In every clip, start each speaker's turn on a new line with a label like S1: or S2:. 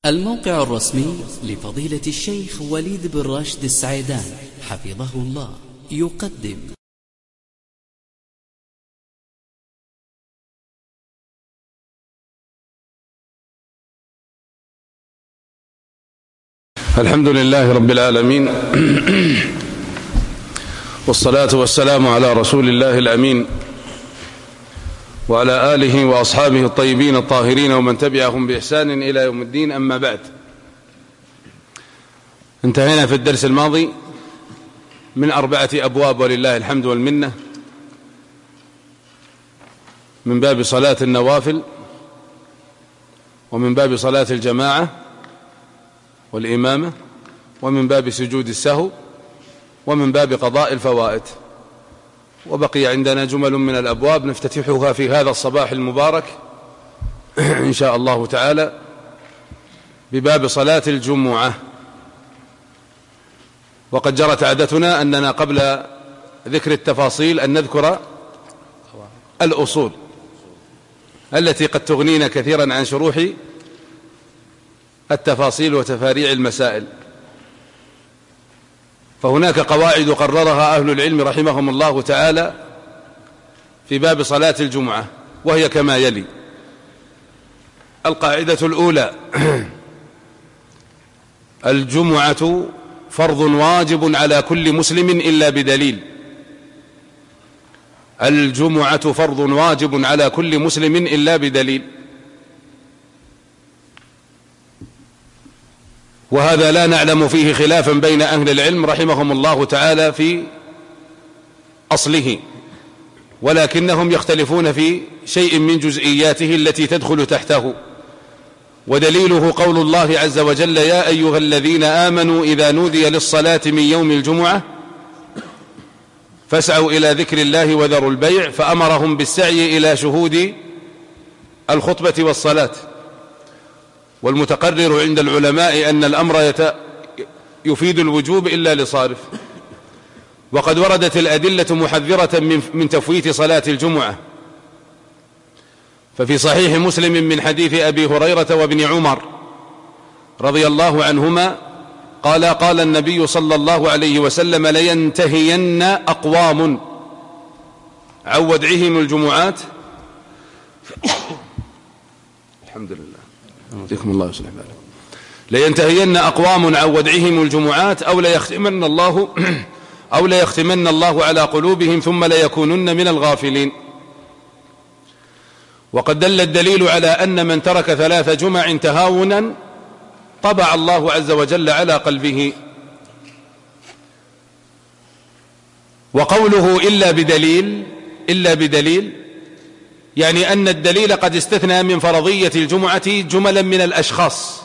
S1: الموقع الرسمي لفضيلة الشيخ وليد بن راشد السعيدان حفظه الله يقدم
S2: الحمد لله رب العالمين والصلاة والسلام على رسول الله الأمين وعلى آله وأصحابه الطيبين الطاهرين ومن تبعهم بإحسان إلى يوم الدين. أما بعد، انتهينا في الدرس الماضي من 4 أبواب ولله الحمد والمنة، من باب صلاة النوافل، ومن باب صلاة الجماعة والإمامة، ومن باب سجود السهو، ومن باب قضاء الفوائد. وبقي عندنا جمل من الأبواب نفتتحها في هذا الصباح المبارك إن شاء الله تعالى بباب صلاة الجمعة. وقد جرت عادتنا أننا قبل ذكر التفاصيل أن نذكر الأصول التي قد تغنينا كثيرا عن شروح التفاصيل وتفاريع المسائل. فهناك قواعد قررها أهل العلم رحمهم الله تعالى في باب صلاة الجمعة، وهي كما يلي: القاعدة الأولى: الجمعة فرض واجب على كل مسلم إلا بدليل. الجمعة فرض واجب على كل مسلم إلا بدليل. وهذا لا نعلم فيه خلافا بين أهل العلم رحمهم الله تعالى في أصله، ولكنهم يختلفون في شيء من جزئياته التي تدخل تحته. ودليله قول الله عز وجل: يا أيها الذين آمنوا إذا نودي للصلاة من يوم الجمعة فاسعوا إلى ذكر الله وذروا البيع، فأمرهم بالسعي إلى شهود الخطبة والصلاة. والمتقرر عند العلماء أن الأمر يفيد الوجوب إلا لصارف. وقد وردت الأدلة محذرة من تفويت صلاة الجمعة، ففي صحيح مسلم من حديث أبي هريرة وابن عمر رضي الله عنهما قال: قال النبي صلى الله عليه وسلم: لينتهين أقوام عن ودعهم الجمعات الحمد لله يهديكم الله ويصلح بالكم. لينتهين أقوام عن ودعهم الجمعات أو ليختمن الله على قلوبهم ثم ليكونن من الغافلين. وقد دل الدليل على أن من ترك 3 جمع تهاونا طبع الله عز وجل على قلبه. وقوله إلا بدليل يعني أن الدليل قد استثنى من فرضية الجمعة جملا من الأشخاص،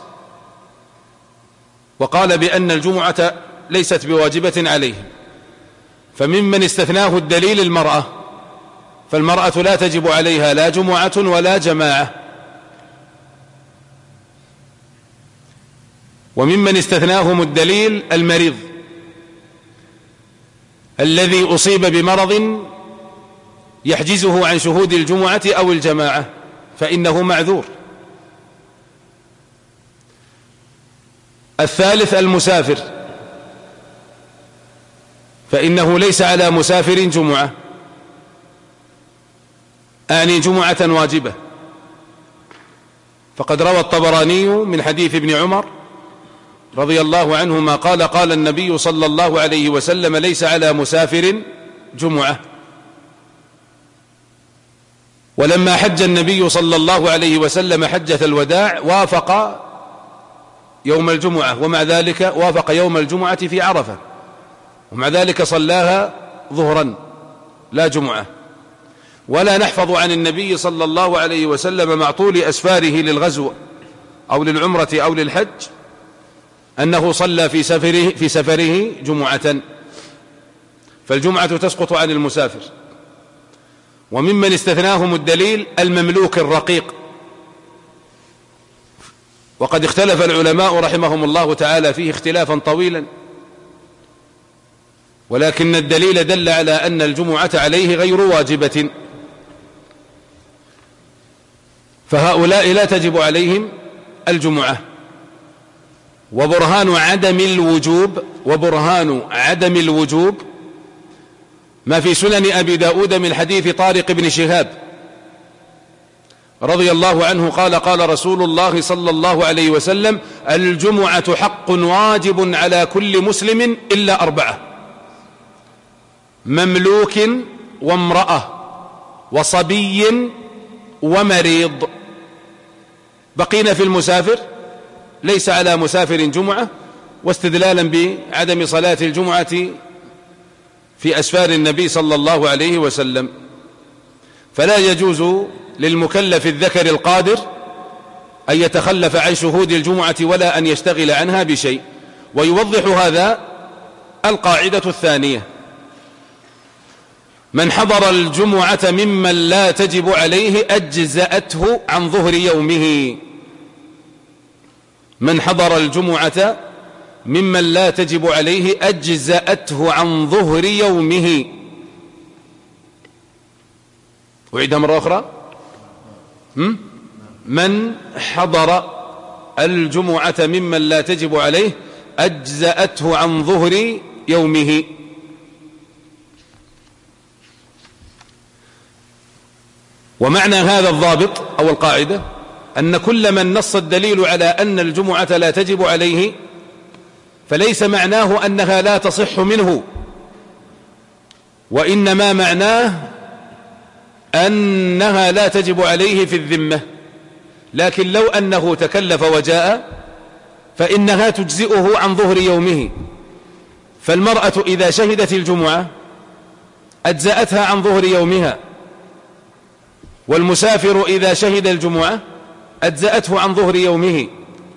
S2: وقال بأن الجمعة ليست بواجبة عليهم. فممن استثناه الدليل المرأة، فالمرأة لا تجب عليها لا جمعة ولا جماعة. وممن استثناهم الدليل المريض الذي أصيب بمرض يحجزه عن شهود الجمعة أو الجماعة، فإنه معذور. الثالث المسافر، فإنه ليس على مسافر جمعة، أعني جمعة واجبة. فقد روى الطبراني من حديث ابن عمر رضي الله عنهما قال: قال النبي صلى الله عليه وسلم: ليس على مسافر جمعة. ولما حج النبي صلى الله عليه وسلم حجة الوداع وافق يوم الجمعة، ومع ذلك وافق يوم الجمعة في عرفة، ومع ذلك صلاها ظهرا لا جمعة. ولا نحفظ عن النبي صلى الله عليه وسلم مع طول أسفاره للغزو أو للعمرة أو للحج أنه صلى في سفره جمعة، فالجمعة تسقط عن المسافر. وممن استثناهم الدليل المملوك الرقيق، وقد اختلف العلماء رحمهم الله تعالى فيه اختلافا طويلا، ولكن الدليل دل على أن الجمعة عليه غير واجبة، فهؤلاء لا تجب عليهم الجمعة. وبرهان عدم الوجوب ما في سنن أبي داود من حديث طارق بن شهاب رضي الله عنه قال قال رسول الله صلى الله عليه وسلم: الجمعة حق واجب على كل مسلم إلا 4: مملوك وامرأة وصبي ومريض. بقينا في المسافر، ليس على مسافر جمعة، واستدلالا بعدم صلاة الجمعة في أسفار النبي صلى الله عليه وسلم. فلا يجوز للمكلف الذكر القادر أن يتخلف عن شهود الجمعة ولا أن يشتغل عنها بشيء. ويوضح هذا القاعدة الثانية: من حضر الجمعة ممن لا تجب عليه أجزأته عن ظهر يومه. من حضر الجمعة ممن لا تجب عليه أجزأته عن ظهر يومه. أعيدها مرة أخرى: من حضر الجمعة ممن لا تجب عليه أجزأته عن ظهر يومه. ومعنى هذا الضابط أو القاعدة أن كل من نص الدليل على أن الجمعة لا تجب عليه فليس معناه أنها لا تصح منه، وإنما معناه أنها لا تجب عليه في الذمة. لكن لو أنه تكلف وجاء فإنها تجزئه عن ظهر يومه. فالمرأة إذا شهدت الجمعة أجزأتها عن ظهر يومها، والمسافر إذا شهد الجمعة أجزأته عن ظهر يومه،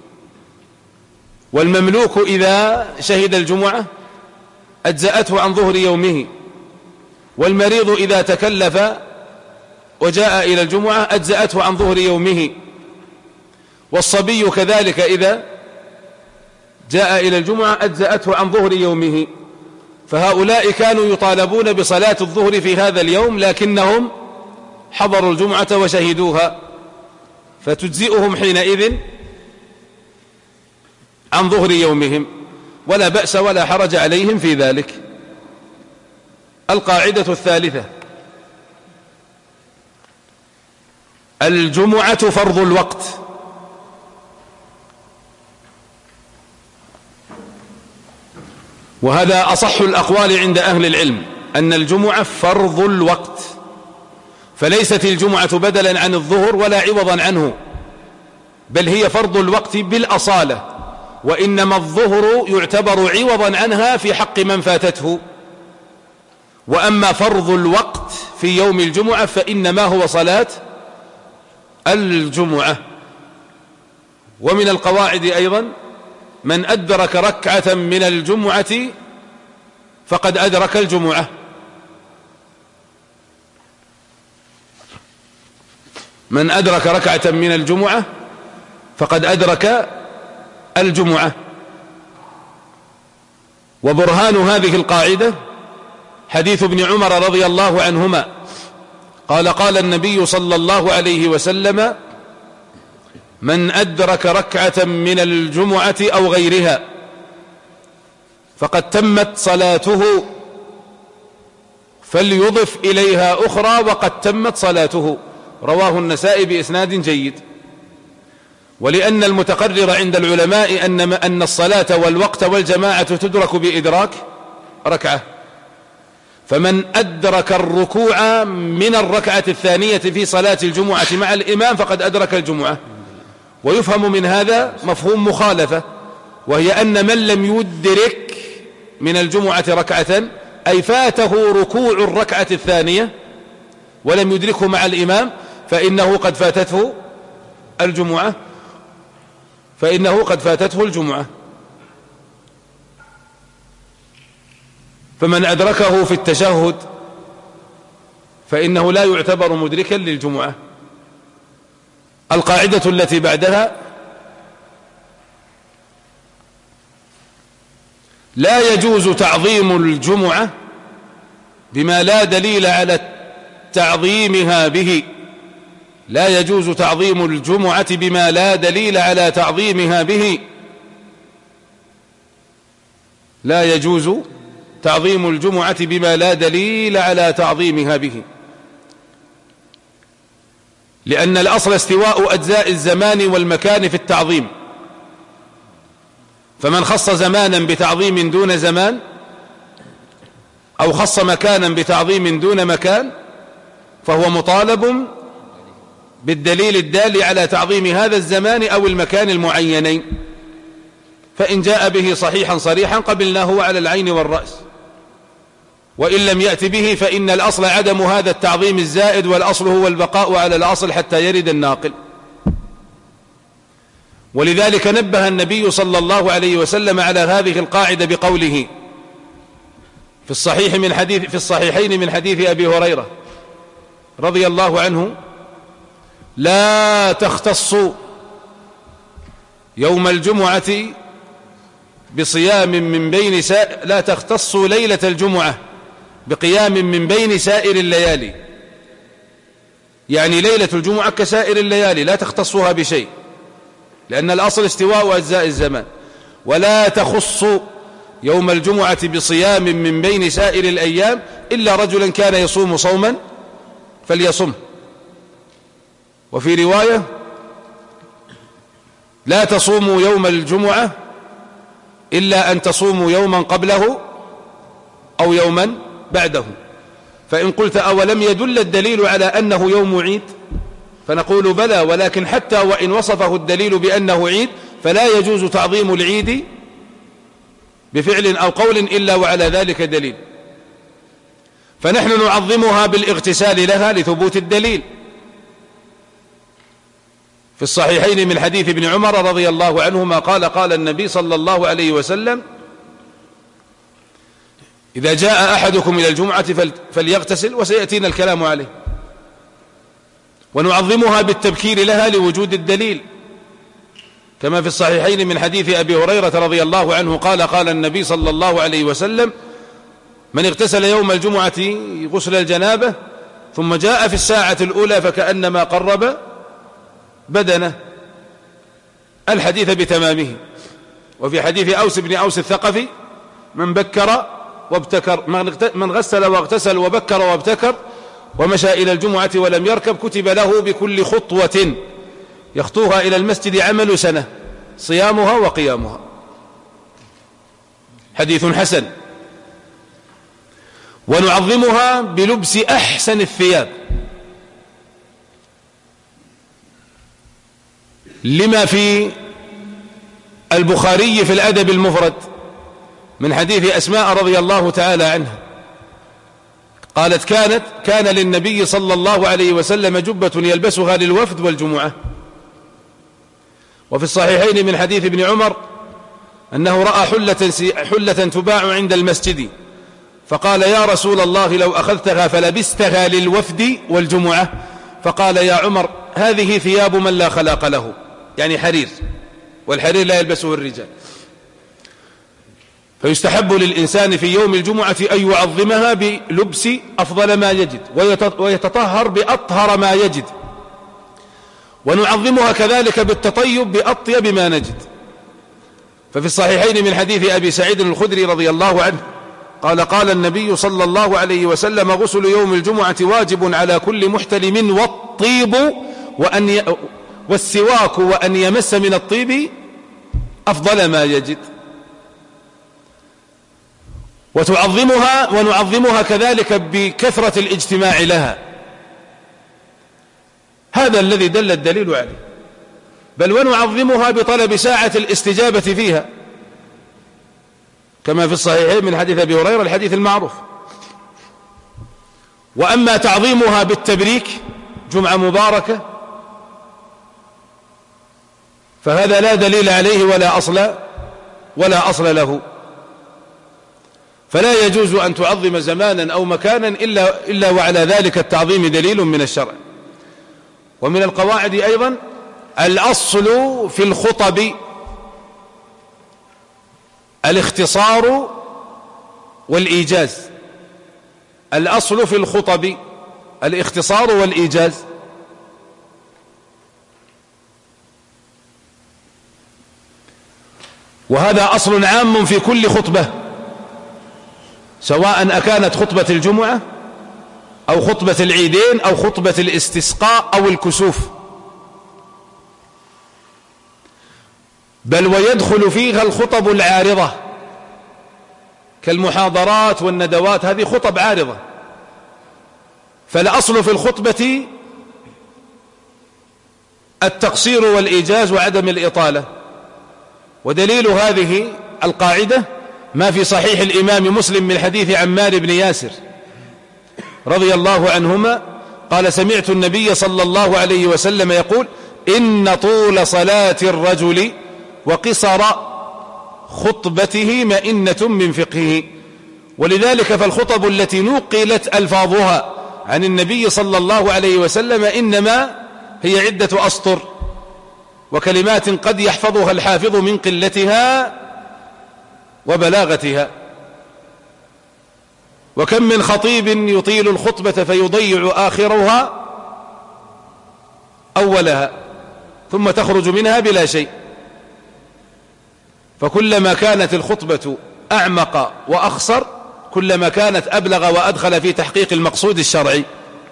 S2: والمملوك إذا شهد الجمعة أجزأته عن ظهر يومه، والمريض إذا تكلف وجاء إلى الجمعة أجزأته عن ظهر يومه، والصبي كذلك إذا جاء إلى الجمعة أجزأته عن ظهر يومه. فهؤلاء كانوا يطالبون بصلاة الظهر في هذا اليوم، لكنهم حضروا الجمعة وشهدوها، فتجزئهم حينئذ عن ظهر يومهم، ولا بأس ولا حرج عليهم في ذلك. القاعدة الثالثة: الجمعة فرض الوقت. وهذا أصح الأقوال عند أهل العلم، أن الجمعة فرض الوقت، فليست الجمعة بدلا عن الظهر ولا عوضا عنه، بل هي فرض الوقت بالأصالة، وإنما الظهر يعتبر عوضا عنها في حق من فاتته. وأما فرض الوقت في يوم الجمعة فإنما هو صلاة الجمعة. ومن القواعد أيضا: من أدرك ركعة من الجمعة فقد أدرك الجمعة. من أدرك ركعة من الجمعة فقد أدرك الجمعة. وبرهان هذه القاعدة حديث ابن عمر رضي الله عنهما قال: قال النبي صلى الله عليه وسلم: من أدرك ركعة من الجمعة أو غيرها فقد تمت صلاته فليضف إليها أخرى وقد تمت صلاته. رواه النسائي بإسناد جيد. ولأن المتقرر عند العلماء أن الصلاة والوقت والجماعة تدرك بإدراك ركعة، فمن أدرك الركوع من الركعة الثانية في صلاة الجمعة مع الإمام فقد أدرك الجمعة. ويفهم من هذا مفهوم مخالفة، وهي أن من لم يدرك من الجمعة ركعة أي فاته ركوع الركعة الثانية ولم يدركه مع الإمام فإنه قد فاتته الجمعة، فمن أدركه في التشهد فإنه لا يعتبر مدركا للجمعة. القاعدة التي بعدها: لا يجوز تعظيم الجمعة بما لا دليل على تعظيمها به. لا يجوز تعظيم الجمعة بما لا دليل على تعظيمها به، لا يجوز تعظيم الجمعة بما لا دليل على تعظيمها به، لأن الأصل استواء أجزاء الزمان والمكان في التعظيم، فمن خص زمانا بتعظيم دون زمان أو خص مكانا بتعظيم دون مكان فهو مطالب بالدليل الدال على تعظيم هذا الزمان أو المكان المعينين، فإن جاء به صحيحا صريحا قبلناه على العين والرأس، وإن لم يأت به فإن الأصل عدم هذا التعظيم الزائد، والأصل هو البقاء على الأصل حتى يرد الناقل. ولذلك نبه النبي صلى الله عليه وسلم على هذه القاعدة بقوله في الصحيحين من حديث أبي هريرة رضي الله عنه: لا تختصوا يوم الجمعة بصيام من بين لا تختصوا ليلة الجمعة بقيام من بين سائر الليالي، يعني ليلة الجمعة كسائر الليالي لا تختصوها بشيء، لأن الأصل استواء أجزاء الزمان. ولا تخصوا يوم الجمعة بصيام من بين سائر الأيام إلا رجلا كان يصوم صوما فليصم. وفي رواية: لا تصوموا يوم الجمعة إلا أن تصوموا يوما قبله أو يوما بعده. فإن قلت: أولم يدل الدليل على أنه يوم عيد؟ فنقول: بلى، ولكن حتى وإن وصفه الدليل بأنه عيد فلا يجوز تعظيم العيد بفعل أو قول إلا وعلى ذلك دليل، فنحن نعظمها بالاغتسال لها لثبوت الدليل. في الصحيحين من حديث ابن عمر رضي الله عنهما قال النبي صلى الله عليه وسلم: إذا جاء أحدكم إلى الجمعة فليغتسل، وسيأتينا الكلام عليه. ونعظمها بالتبكير لها لوجود الدليل، كما في الصحيحين من حديث أبي هريرة رضي الله عنه قال النبي صلى الله عليه وسلم: من اغتسل يوم الجمعة غسل الجنابة ثم جاء في الساعة الأولى فكأنما قرب بدنه، الحديث بتمامه. وفي حديث أوس بن أوس الثقفي: من بكر وابتكر، من غسل واغتسل وبكر وابتكر ومشى إلى الجمعة ولم يركب كتب له بكل خطوة يخطوها إلى المسجد عمل سنة صيامها وقيامها. حديث حسن. ونعظمها بلبس أحسن الثياب، لما في البخاري في الأدب المفرد من حديث أسماء رضي الله تعالى عنها قالت: كان للنبي صلى الله عليه وسلم جبة يلبسها للوفد والجمعة. وفي الصحيحين من حديث ابن عمر أنه رأى حلة تباع عند المسجد فقال: يا رسول الله لو أخذتها فلبستها للوفد والجمعة. فقال: يا عمر هذه ثياب من لا خلاق له، يعني حرير، والحرير لا يلبسه الرجال. فيستحب للإنسان في يوم الجمعة أن يعظمها بلبس أفضل ما يجد ويتطهر بأطهر ما يجد، ونعظمها كذلك بالتطيب بأطيب ما نجد. ففي الصحيحين من حديث أبي سعيد الخدري رضي الله عنه قال النبي صلى الله عليه وسلم: غسل يوم الجمعة واجب على كل محتلم، والطيب والسواك وأن يمس من الطيب أفضل ما يجد. ونعظمها كذلك بكثرة الاجتماع لها، هذا الذي دل الدليل عليه. بل ونعظمها بطلب ساعة الاستجابة فيها، كما في الصحيحين من حديث أبي هريرة الحديث المعروف. وأما تعظيمها بالتبريك جمعة مباركة فهذا لا دليل عليه ولا أصل له، فلا يجوز أن تعظم زمانا أو مكانا إلا وعلى ذلك التعظيم دليل من الشرع. ومن القواعد أيضا الأصل في الخطب الاختصار والإيجاز، الأصل في الخطب الاختصار والإيجاز. وهذا أصل عام في كل خطبة، سواء أكانت خطبة الجمعة أو خطبة العيدين أو خطبة الاستسقاء أو الكسوف، بل ويدخل فيها الخطب العارضة كالمحاضرات والندوات، هذه خطب عارضة. فالأصل في الخطبة التقصير والإيجاز وعدم الإطالة، ودليل هذه القاعدة ما في صحيح الإمام مسلم من حديث عمار بن ياسر رضي الله عنهما قال: سمعت النبي صلى الله عليه وسلم يقول: إن طول صلاة الرجل وقصر خطبته مئنة من فقهه. ولذلك فالخطب التي نقلت ألفاظها عن النبي صلى الله عليه وسلم إنما هي عدة أسطر وكلمات قد يحفظها الحافظ من قلتها وبلاغتها. وكم من خطيب يطيل الخطبة فيضيع آخرها أولها ثم تخرج منها بلا شيء. فكلما كانت الخطبة أعمق وأخصر كلما كانت أبلغ وأدخل في تحقيق المقصود الشرعي.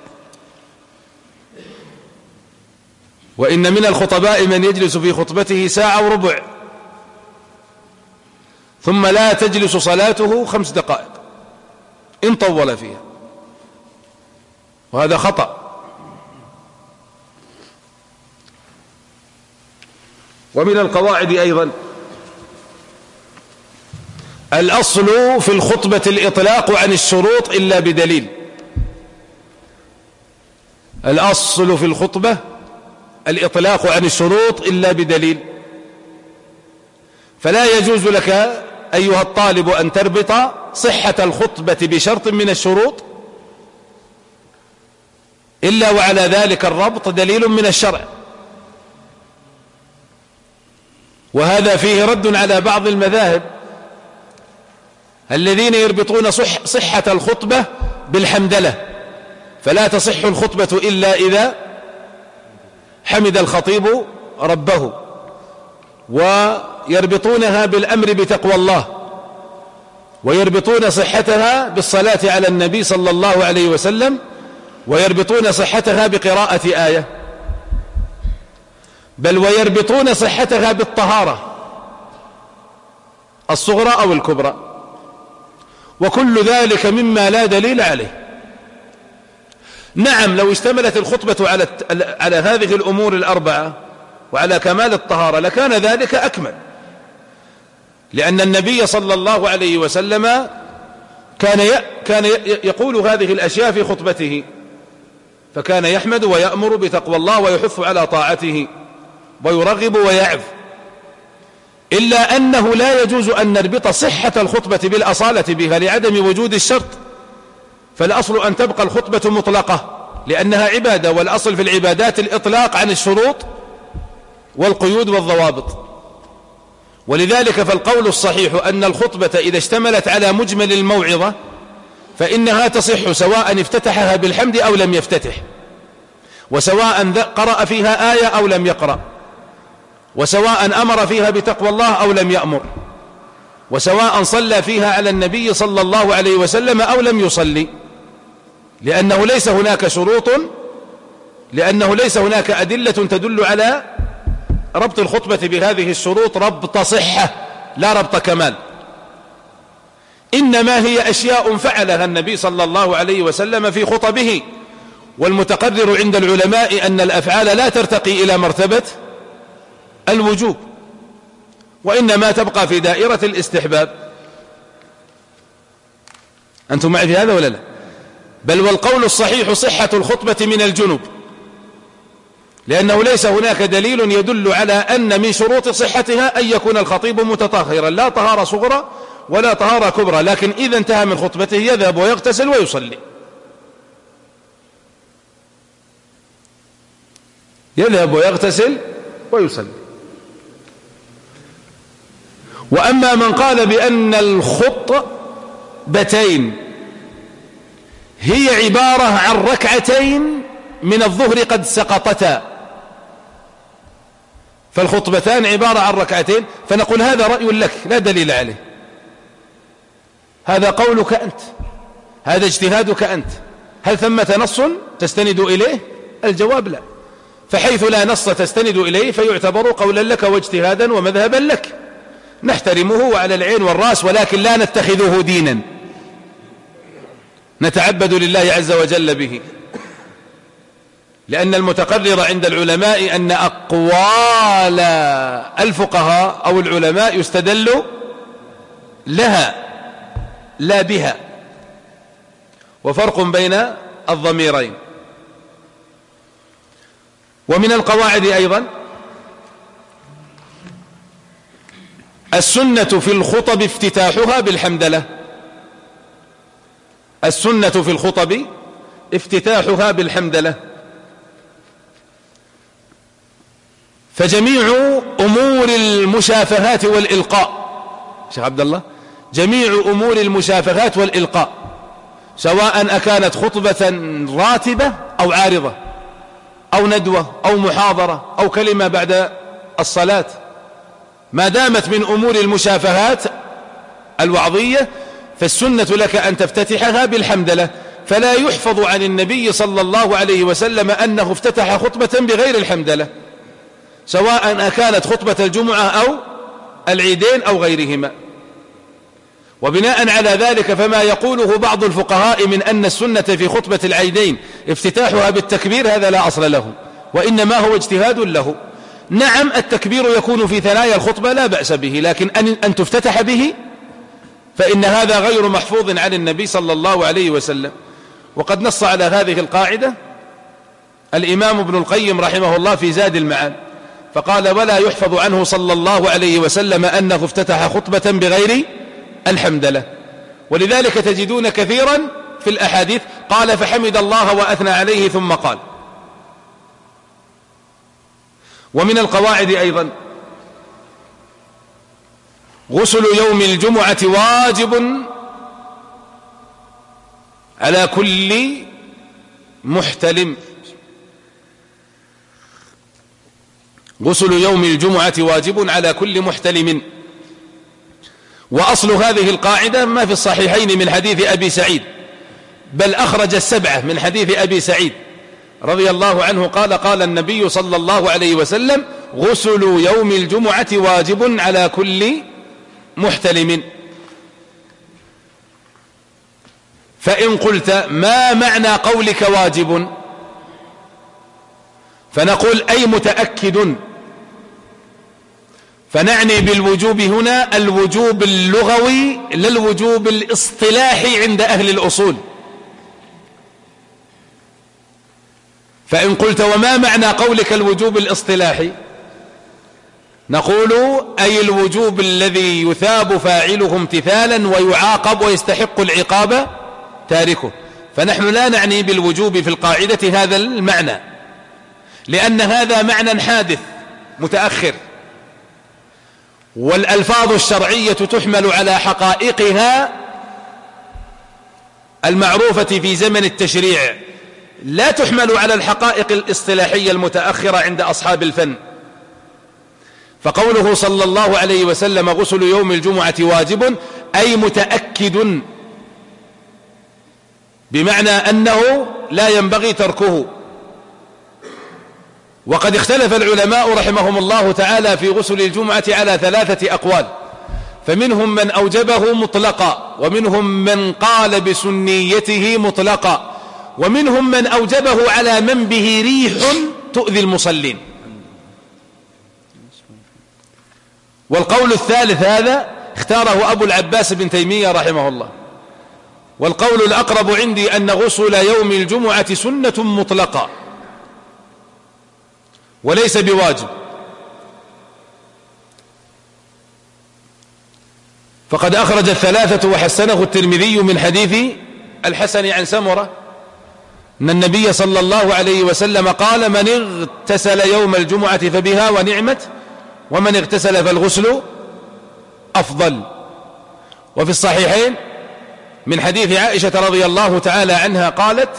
S2: وإن من الخطباء من يجلس في خطبته ساعة وربع ثم لا تجلس صلاته 5 دقائق إن طول فيها، وهذا خطأ. ومن القواعد أيضا الأصل في الخطبة الإطلاق عن الشروط إلا بدليل. الأصل في الخطبة الإطلاق عن الشروط إلا بدليل. فلا يجوز لك أيها الطالب أن تربط صحة الخطبة بشرط من الشروط إلا وعلى ذلك الربط دليل من الشرع، وهذا فيه رد على بعض المذاهب الذين يربطون صحة الخطبة بالحمدلة، فلا تصح الخطبة إلا إذا حمد الخطيب ربه، ويربطونها بالأمر بتقوى الله، ويربطون صحتها بالصلاة على النبي صلى الله عليه وسلم، ويربطون صحتها بقراءة آية، بل ويربطون صحتها بالطهارة الصغرى أو الكبرى، وكل ذلك مما لا دليل عليه. نعم لو اشتملت الخطبة على هذه الأمور الأربعة وعلى كمال الطهارة لكان ذلك أكمل، لأن النبي صلى الله عليه وسلم كان يقول هذه الأشياء في خطبته، فكان يحمد ويأمر بتقوى الله ويحث على طاعته ويرغب ويعظ، إلا أنه لا يجوز أن نربط صحة الخطبة بالأصالة بها لعدم وجود الشرط. فالأصل أن تبقى الخطبة مطلقة لأنها عبادة، والأصل في العبادات الإطلاق عن الشروط والقيود والضوابط. ولذلك فالقول الصحيح أن الخطبة إذا اشتملت على مجمل الموعظة فإنها تصح سواء افتتحها بالحمد أو لم يفتتح، وسواء قرأ فيها آية أو لم يقرأ، وسواء أمر فيها بتقوى الله أو لم يأمر، وسواء صلى فيها على النبي صلى الله عليه وسلم أو لم يصلي، لأنه ليس هناك شروط، لأنه ليس هناك أدلة تدل على ربط الخطبة بهذه الشروط ربط صحة لا ربط كمال، إنما هي أشياء فعلها النبي صلى الله عليه وسلم في خطبه. والمتقرر عند العلماء أن الأفعال لا ترتقي إلى مرتبة الوجوب، وإنما تبقى في دائرة الاستحباب. أنتم معي في هذا ولا لا؟ بل والقول الصحيح صحة الخطبة من الجنب، لأنه ليس هناك دليل يدل على أن من شروط صحتها أن يكون الخطيب متطهرا، لا طهارة صغرى ولا طهارة كبرى، لكن إذا انتهى من خطبته يذهب ويغتسل ويصلي، يذهب ويغتسل ويصلي. وأما من قال بأن الخطبتين هي عبارة عن ركعتين من الظهر قد سقطتا، فالخطبتان عبارة عن ركعتين، فنقول هذا رأي لك لا دليل عليه، هذا قولك أنت، هذا اجتهادك أنت، هل ثمة نص تستند إليه؟ الجواب لا. فحيث لا نص تستند إليه فيعتبر قولا لك واجتهادا ومذهبا لك، نحترمه وعلى العين والرأس، ولكن لا نتخذه دينا نتعبد لله عز وجل به. لأن المتقرر عند العلماء أن أقوال الفقهاء أو العلماء يستدل لها لا بها، وفرق بين الضميرين. ومن القواعد أيضا السنة في الخطب افتتاحها بالحمدلة، السنة في الخطب افتتاحها بالحمدلة. فجميع أمور المشافهات والإلقاء، شيخ عبد الله، جميع أمور المشافهات والإلقاء سواء أكانت خطبة راتبة أو عارضة أو ندوة أو محاضرة أو كلمة بعد الصلاة، ما دامت من أمور المشافهات الوعظية فالسنة لك أن تفتتحها بالحمدلة. فلا يحفظ عن النبي صلى الله عليه وسلم أنه افتتح خطبة بغير الحمدلة، سواء أكانت خطبة الجمعة أو العيدين أو غيرهما. وبناء على ذلك فما يقوله بعض الفقهاء من أن السنة في خطبة العيدين افتتاحها بالتكبير هذا لا أصل له، وإنما هو اجتهاد له. نعم التكبير يكون في ثنايا الخطبة لا بأس به، لكن أن تفتتح به فإن هذا غير محفوظ عن النبي صلى الله عليه وسلم. وقد نص على هذه القاعدة الإمام ابن القيم رحمه الله في زاد المعاد، فقال: ولا يحفظ عنه صلى الله عليه وسلم أنه افتتح خطبة بغير الحمدلة. ولذلك تجدون كثيرا في الأحاديث قال فحمد الله وأثنى عليه ثم قال. ومن القواعد أيضا غسل يوم الجمعة واجب على كل محتلم، غسل يوم الجمعة واجب على كل محتلم. وأصل هذه القاعدة ما في الصحيحين من حديث أبي سعيد، بل أخرج السبعة من حديث أبي سعيد رضي الله عنه قال: قال النبي صلى الله عليه وسلم: غسل يوم الجمعة واجب على كل محتلم. فإن قلت ما معنى قولك واجب؟ فنقول أي متأكد. فنعني بالوجوب هنا الوجوب اللغوي لا الوجوب الاصطلاحي عند أهل الأصول. فإن قلت وما معنى قولك الوجوب الاصطلاحي؟ نقول أي الوجوب الذي يثاب فاعله امتثالا ويعاقب ويستحق العقاب تاركه. فنحن لا نعني بالوجوب في القاعدة هذا المعنى، لأن هذا معنى حادث متأخر، والألفاظ الشرعية تحمل على حقائقها المعروفة في زمن التشريع، لا تحمل على الحقائق الاصطلاحية المتأخرة عند أصحاب الفن. فقوله صلى الله عليه وسلم: غسل يوم الجمعة واجب، أي متأكد، بمعنى أنه لا ينبغي تركه. وقد اختلف العلماء رحمهم الله تعالى في غسل الجمعة على 3 أقوال، فمنهم من أوجبه مطلقا، ومنهم من قال بسنيته مطلقا، ومنهم من أوجبه على من به ريح تؤذي المصلين. والقول الثالث هذا اختاره أبو العباس بن تيمية رحمه الله. والقول الأقرب عندي أن غسل يوم الجمعة سنة مطلقة وليس بواجب. فقد أخرج 3 وحسنه الترمذي من حديث الحسن عن سمرة أن النبي صلى الله عليه وسلم قال: من اغتسل يوم الجمعة فبها ونعمت، ومن اغتسل فالغسل أفضل. وفي الصحيحين من حديث عائشة رضي الله تعالى عنها قالت: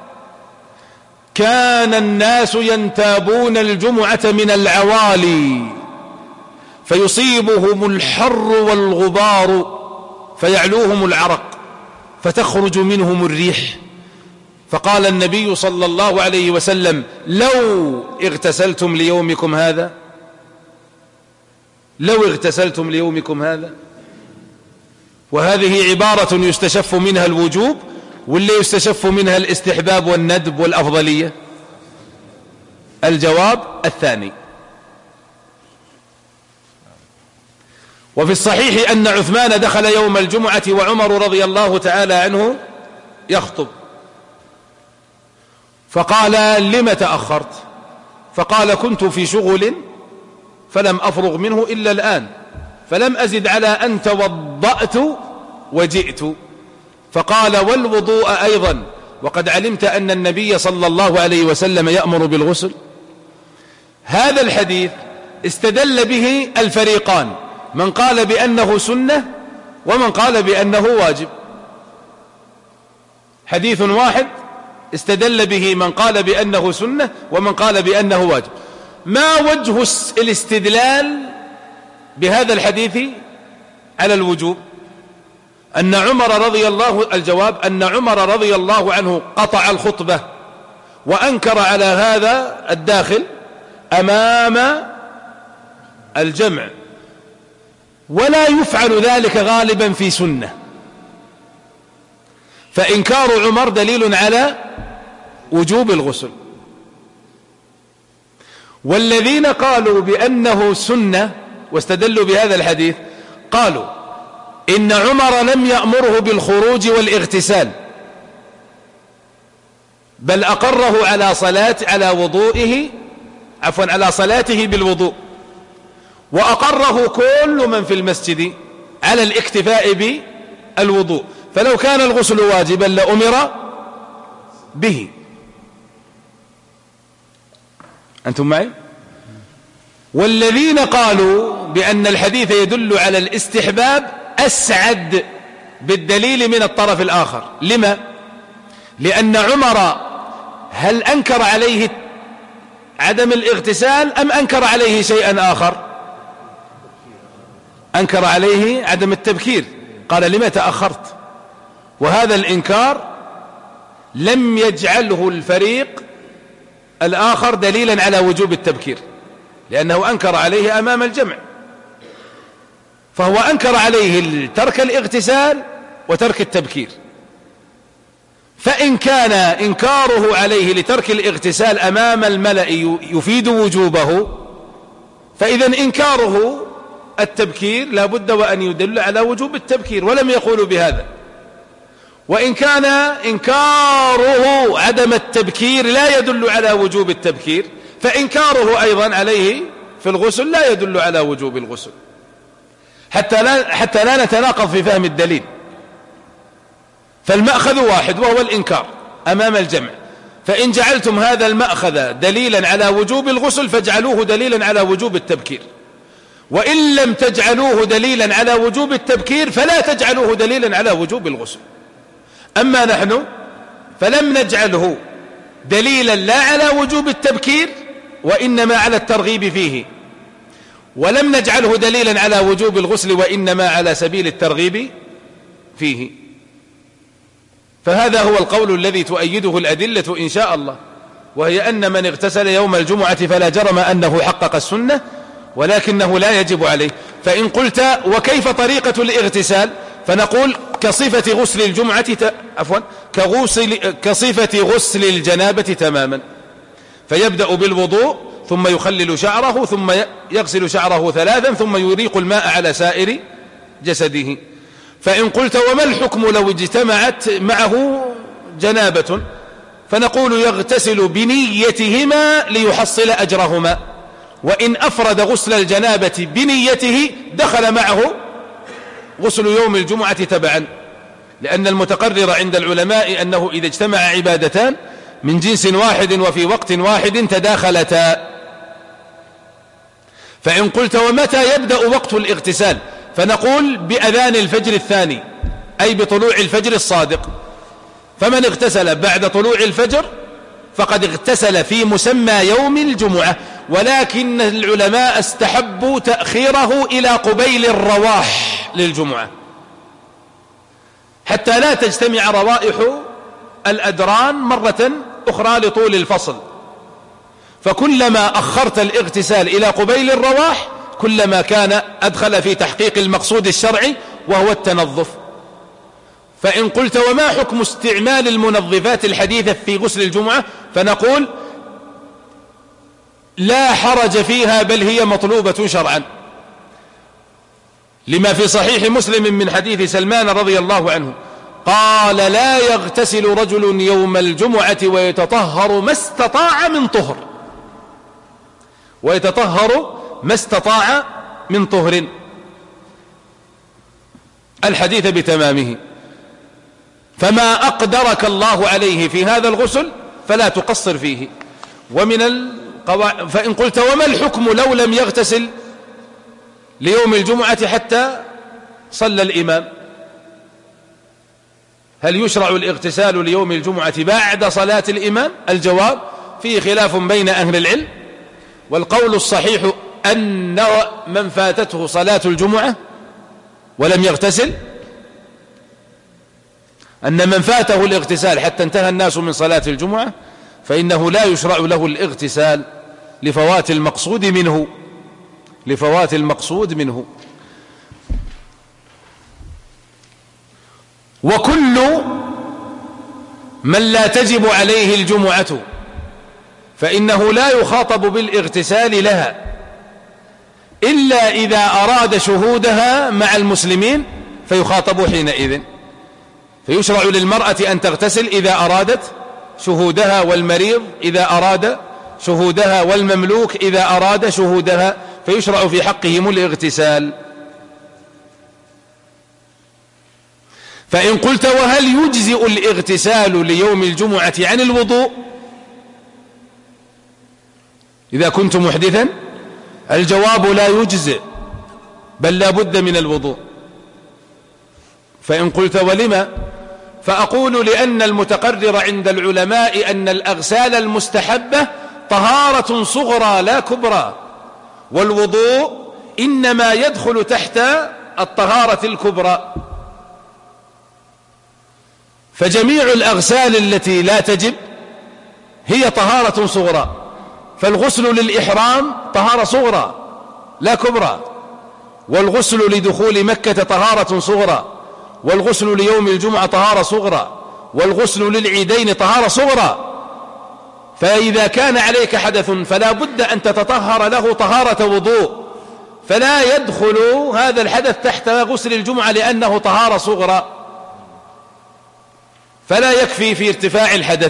S2: كان الناس ينتابون الجمعة من العوالي فيصيبهم الحر والغبار فيعلوهم العرق فتخرج منهم الريح. فقال النبي صلى الله عليه وسلم: لو اغتسلتم ليومكم هذا، لو اغتسلتم ليومكم هذا. وهذه عبارة يستشف منها الوجوب واللي يستشف منها الاستحباب والندب والأفضلية. الجواب الثاني. وفي الصحيح أن عثمان دخل يوم الجمعة وعمر رضي الله تعالى عنه يخطب، فقال: لم تأخرت؟ فقال: كنت في شغل فلم أفرغ منه إلا الآن، فلم أزد على أن توضأت وجئت. فقال: والوضوء أيضا، وقد علمت أن النبي صلى الله عليه وسلم يأمر بالغسل. هذا الحديث استدل به الفريقان، من قال بأنه سنة ومن قال بأنه واجب. حديث واحد استدل به من قال بأنه سنة ومن قال بأنه واجب. ما وجه الاستدلال بهذا الحديث على الوجوب؟ الجواب أن عمر رضي الله عنه قطع الخطبة وأنكر على هذا الداخل أمام الجمع، ولا يفعل ذلك غالبا في سنة، فإنكار عمر دليل على وجوب الغسل. والذين قالوا بأنه سنة واستدلوا بهذا الحديث قالوا إن عمر لم يأمره بالخروج والاغتسال، بل أقره على صلاته بالوضوء، وأقره كل من في المسجد على الاكتفاء بالوضوء، فلو كان الغسل واجبا لأمر به. أنتم معي؟ والذين قالوا بأن الحديث يدل على الاستحباب أسعد بالدليل من الطرف الآخر. لما؟ لأن عمر هل أنكر عليه عدم الاغتسال أم أنكر عليه شيئا آخر؟ أنكر عليه عدم التبكير، قال: لما تأخرت؟ وهذا الإنكار لم يجعله الفريق الآخر دليلا على وجوب التبكير، لأنه أنكر عليه أمام الجمع، فهو أنكر عليه ترك الاغتسال وترك التبكير. فإن كان إنكاره عليه لترك الاغتسال أمام الملأ يفيد وجوبه، فإذا إنكاره التبكير لا بد وأن يدل على وجوب التبكير، ولم يقولوا بهذا. وإن كان إنكاره عدم التبكير لا يدل على وجوب التبكير، فإنكاره أيضا عليه في الغسل لا يدل على وجوب الغسل، حتى لا نتناقض في فهم الدليل. فالمأخذ واحد وهو الإنكار أمام الجمع، فإن جعلتم هذا المأخذ دليلا على وجوب الغسل فاجعلوه دليلا على وجوب التبكير، وإن لم تجعلوه دليلا على وجوب التبكير فلا تجعلوه دليلا على وجوب الغسل. أما نحن فلم نجعله دليلا لا على وجوب التبكير وإنما على الترغيب فيه، ولم نجعله دليلا على وجوب الغسل وإنما على سبيل الترغيب فيه. فهذا هو القول الذي تؤيده الأدلة إن شاء الله، وهي أن من اغتسل يوم الجمعة فلا جرم أنه حقق السنة، ولكنه لا يجب عليه. فإن قلت وكيف طريقة الاغتسال؟ فنقول كصفة غسل الجمعة كصفة غسل الجنابة تماما، فيبدأ بالوضوء ثم يخلل شعره ثم يغسل شعره 3 ثم يريق الماء على سائر جسده. فإن قلت وما الحكم لو اجتمعت معه جنابة؟ فنقول يغتسل بنيتهما ليحصل أجرهما، وإن أفرد غسل الجنابة بنيته دخل معه غسل يوم الجمعة تبعا، لأن المتقرر عند العلماء أنه إذا اجتمع عبادتان من جنس واحد وفي وقت واحد تداخلتا. فإن قلت ومتى يبدأ وقت الاغتسال؟ فنقول بأذان الفجر الثاني، أي بطلوع الفجر الصادق. فمن اغتسل بعد طلوع الفجر فقد اغتسل في مسمى يوم الجمعة، ولكن العلماء استحبوا تأخيره إلى قبيل الرواح للجمعة، حتى لا تجتمع روائح الأدران مرة أخرى لطول الفصل. فكلما أخرت الاغتسال إلى قبيل الرواح كلما كان أدخل في تحقيق المقصود الشرعي وهو التنظف. فإن قلت وما حكم استعمال المنظفات الحديثة في غسل الجمعة، فنقول لا حرج فيها بل هي مطلوبة شرعا، لما في صحيح مسلم من حديث سلمان رضي الله عنه قال لا يغتسل رجل يوم الجمعة ويتطهر ما استطاع من طهر، ويتطهر ما استطاع من طهر، الحديث بتمامه. فما أقدرك الله عليه في هذا الغسل فلا تقصر فيه. فإن قلت وما الحكم لو لم يغتسل ليوم الجمعة حتى صلى الإمام، هل يشرع الاغتسال ليوم الجمعة بعد صلاة الإمام؟ الجواب فيه خلاف بين أهل العلم، والقول الصحيح أن من فاتته صلاة الجمعة ولم يغتسل، أن من فاته الاغتسال حتى انتهى الناس من صلاة الجمعة فإنه لا يشرع له الاغتسال لفوات المقصود منه. وكل من لا تجب عليه الجمعة فإنه لا يخاطب بالاغتسال لها إلا إذا أراد شهودها مع المسلمين فيخاطب حينئذ. فيشرع للمرأة أن تغتسل إذا أرادت شهودها، والمريض إذا أراد شهودها، والمملوك إذا أراد شهودها، فيشرع في حقهم الاغتسال. فإن قلت وهل يجزئ الاغتسال ليوم الجمعة عن الوضوء إذا كنت محدثا؟ الجواب لا يجزئ بل لا بد من الوضوء. فإن قلت ولما؟ فأقول لأن المتقرر عند العلماء أن الأغسال المستحبة طهارة صغرى لا كبرى، والوضوء إنما يدخل تحت الطهارة الكبرى. فجميع الأغسال التي لا تجب هي طهارة صغرى، فالغسل للإحرام طهارة صغرى لا كبرى، والغسل لدخول مكة طهارة صغرى، والغسل ليوم الجمعة طهارة صغرى، والغسل للعيدين طهارة صغرى. فإذا كان عليك حدث فلا بد أن تتطهر له طهارة وضوء، فلا يدخل هذا الحدث تحت غسل الجمعة لأنه طهارة صغرى، فلا يكفي في ارتفاع الحدث.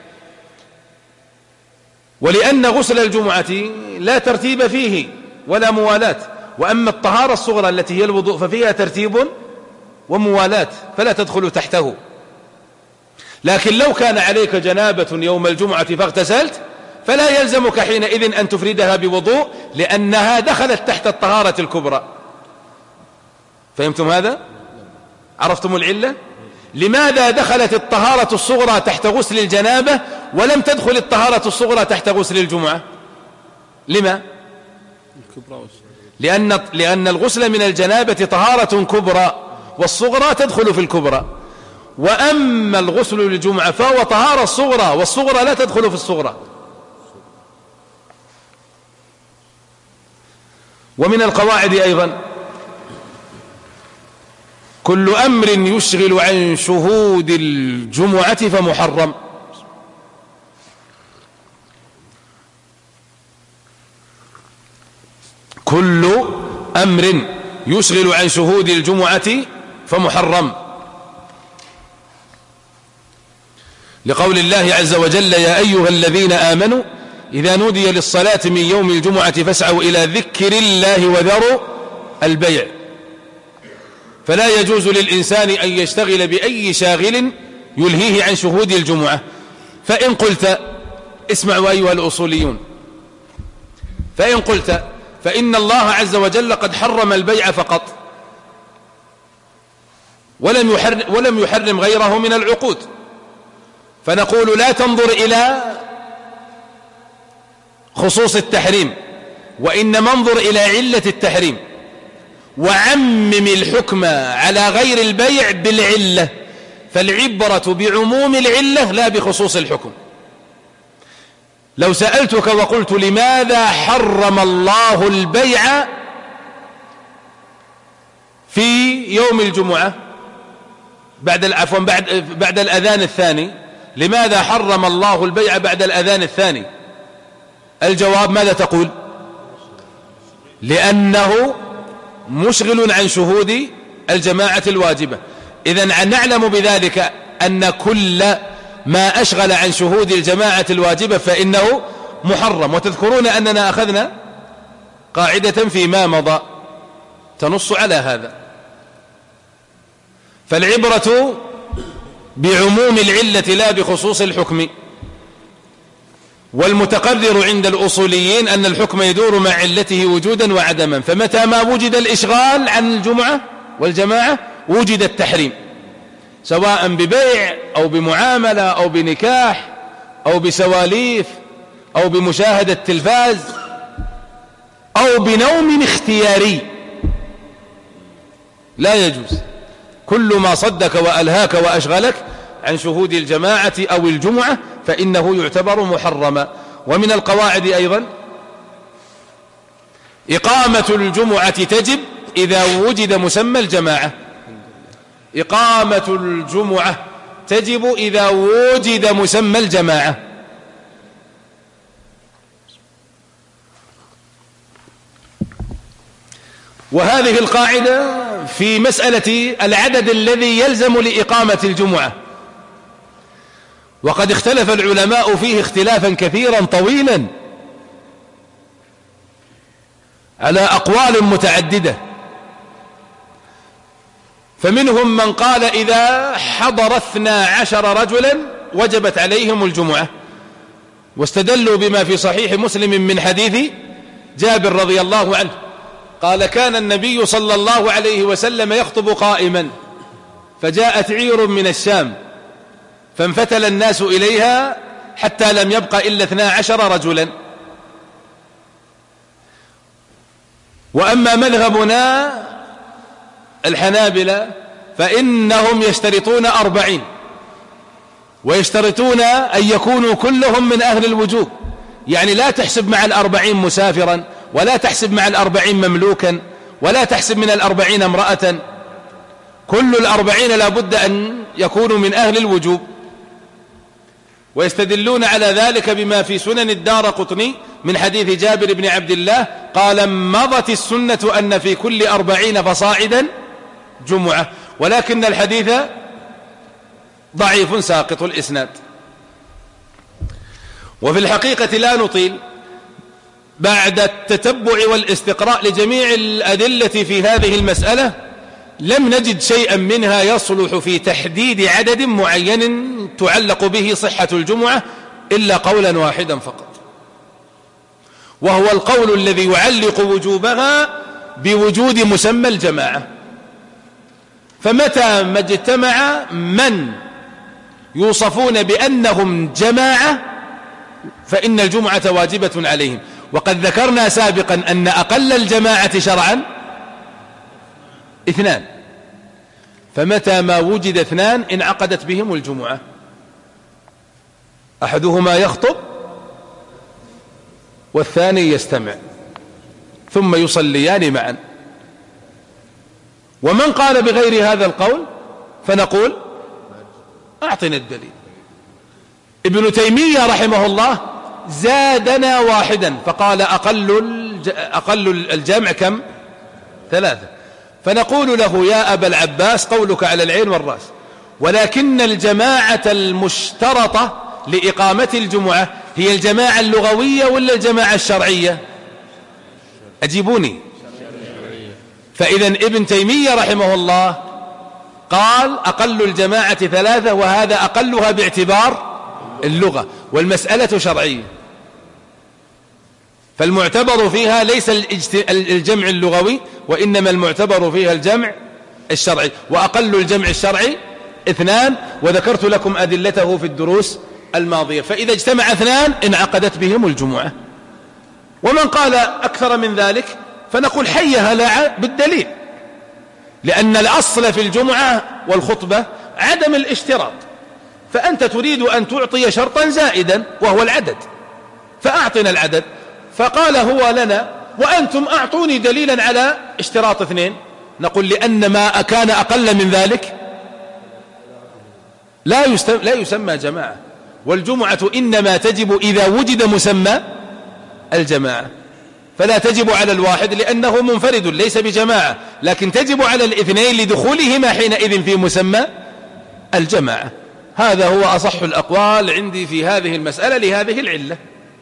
S2: ولأن غسل الجمعة لا ترتيب فيه ولا موالاة، وأما الطهارة الصغرى التي هي الوضوء ففيها ترتيب وموالاة فلا تدخل تحته. لكن لو كان عليك جنابة يوم الجمعة فاغتسلت فلا يلزمك حينئذ أن تفردها بوضوء لأنها دخلت تحت الطهارة الكبرى. فهمتم هذا؟ عرفتم العلة؟ لماذا دخلت الطهارة الصغرى تحت غسل الجنابة ولم تدخل الطهارة الصغرى تحت غسل الجمعة؟ لما؟ لأن الغسل من الجنابة طهارة كبرى والصغرى تدخل في الكبرى، وأما الغسل للجمعة فهو طهارة الصغرى والصغرى لا تدخل في الصغرى. ومن القواعد أيضا كل أمر يشغل عن شهود الجمعة فمحرم. كل أمر يشغل عن شهود الجمعة فمحرم، لقول الله عز وجل يا أيها الذين آمنوا إذا نودي للصلاة من يوم الجمعة فاسعوا إلى ذكر الله وذروا البيع. فلا يجوز للإنسان أن يشتغل بأي شاغل يلهيه عن شهود الجمعة. فإن قلت اسمعوا أيها الأصوليون، فإن قلت فإن الله عز وجل قد حرم البيع فقط ولم يحرم غيره من العقود، فنقول لا تنظر إلى خصوص التحريم وإنما انظر إلى علة التحريم. وعمم الحكم على غير البيع بالعلة، فالعبرة بعموم العلة لا بخصوص الحكم. لو سألتك وقلت لماذا حرم الله البيع في يوم الجمعة بعد الأذان الثاني، لماذا حرم الله البيع بعد الأذان الثاني؟ الجواب ماذا تقول؟ لأنه مشغل عن شهود الجماعة الواجبة. إذن نعلم بذلك أن كل ما أشغل عن شهود الجماعة الواجبة فإنه محرم. وتذكرون أننا أخذنا قاعدة فيما مضى تنص على هذا. فالعبرة بعموم العلة لا بخصوص الحكم. والمتقرر عند الأصوليين أن الحكم يدور مع علته وجودا وعدما، فمتى ما وجد الإشغال عن الجمعة والجماعة وجد التحريم، سواء ببيع أو بمعاملة أو بنكاح أو بسواليف أو بمشاهدة تلفاز أو بنوم اختياري، لا يجوز. كل ما صدك وألهاك وأشغلك عن شهود الجماعة أو الجمعة فإنه يعتبر محرما. ومن القواعد أيضا إقامة الجمعة تجب إذا وجد مسمى الجماعة. إقامة الجمعة تجب إذا وجد مسمى الجماعة. وهذه القاعدة في مسألة العدد الذي يلزم لإقامة الجمعة، وقد اختلف العلماء فيه اختلافا كثيرا طويلا على أقوال متعددة. فمنهم من قال إذا حضر 12 رجلا وجبت عليهم الجمعة، واستدلوا بما في صحيح مسلم من حديث جابر رضي الله عنه قال كان النبي صلى الله عليه وسلم يخطب قائما، فجاءت عير من الشام فانفتل الناس إليها حتى لم يبق إلا 12 رجلا. وأما مذهبنا الحنابلة فإنهم يشترطون 40، ويشترطون أن يكونوا كلهم من أهل الوجوب، يعني لا تحسب مع 40 مسافرا، ولا تحسب مع 40 مملوكا، ولا تحسب من 40 امرأة، كل 40 لا بد أن يكونوا من أهل الوجوب. ويستدلون على ذلك بما في سنن الدارقطني من حديث جابر بن عبد الله قال مضت السنة أن في كل 40 فصاعدا جمعة، ولكن الحديث ضعيف ساقط الإسناد. وفي الحقيقة لا نطيل، بعد التتبع والاستقراء لجميع الأدلة في هذه المسألة لم نجد شيئا منها يصلح في تحديد عدد معين تعلق به صحة الجمعة إلا قولا واحدا فقط، وهو القول الذي يعلق وجوبها بوجود مسمى الجماعة. فمتى ما اجتمع من يوصفون بأنهم جماعة فإن الجمعة واجبة عليهم. وقد ذكرنا سابقا أن أقل الجماعة شرعا 2، فمتى ما وجد 2 انعقدت بهم الجمعة، أحدهما يخطب والثاني يستمع ثم يصليان معا. ومن قال بغير هذا القول فنقول أعطنا الدليل. ابن تيمية رحمه الله زادنا واحدا فقال أقل الجمع كم؟ 3. فنقول له يا أبا العباس قولك على العين والرأس، ولكن الجماعة المشترطة لإقامة الجمعة هي الجماعة اللغوية ولا الجماعة الشرعية؟ أجيبوني. فإذا ابن تيمية رحمه الله قال أقل الجماعة 3، وهذا أقلها باعتبار اللغة، والمسألة شرعية، فالمعتبر فيها ليس الجمع اللغوي وإنما المعتبر فيها الجمع الشرعي. وأقل الجمع الشرعي 2، وذكرت لكم أدلته في الدروس الماضية. فإذا اجتمع 2 انعقدت بهم الجمعة. ومن قال أكثر من ذلك فنقول حيها لا بالدليل، لأن الأصل في الجمعة والخطبة عدم الاشتراط، فأنت تريد أن تعطي شرطا زائدا وهو العدد، فأعطنا العدد. فقال هو لنا وأنتم أعطوني دليلا على اشتراط 2. نقول لأن ما كان أقل من ذلك لا يسمى جماعة، والجمعة إنما تجب إذا وجد مسمى الجماعة، فلا تجب على الواحد لأنه منفرد ليس بجماعة، لكن تجب على الاثنين لدخولهما حينئذ في مسمى الجماعة. هذا هو أصح الأقوال عندي في هذه المسألة لهذه العلة.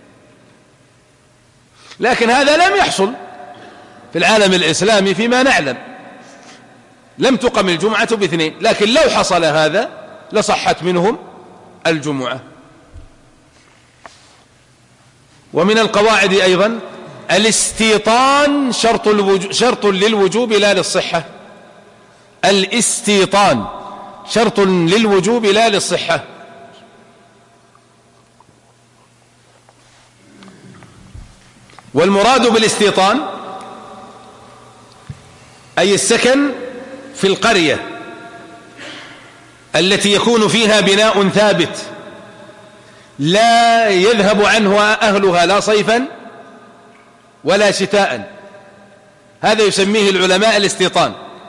S2: لكن هذا لم يحصل في العالم الإسلامي فيما نعلم، لم تقم الجمعة ب2، لكن لو حصل هذا لصحت منهم الجمعة. ومن القواعد أيضا الاستيطان شرط للوجوب لا للصحة. الاستيطان شرط للوجوب لا للصحة. والمراد بالاستيطان أي السكن في القرية التي يكون فيها بناء ثابت لا يذهب عنه أهلها لا صيفا ولا شتاء، هذا يسميه العلماء الاستيطان.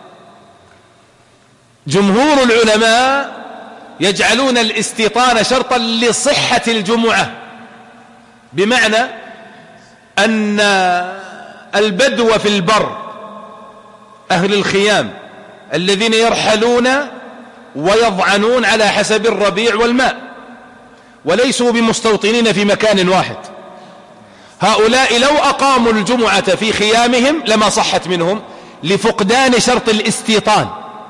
S2: جمهور العلماء يجعلون الاستيطان شرطا لصحة الجمعة، بمعنى أن البدو في البر أهل الخيام الذين يرحلون ويضعنون على حسب الربيع والماء وليسوا بمستوطنين في مكان واحد، هؤلاء لو أقاموا الجمعة في خيامهم لما صحت منهم لفقدان شرط الاستيطان.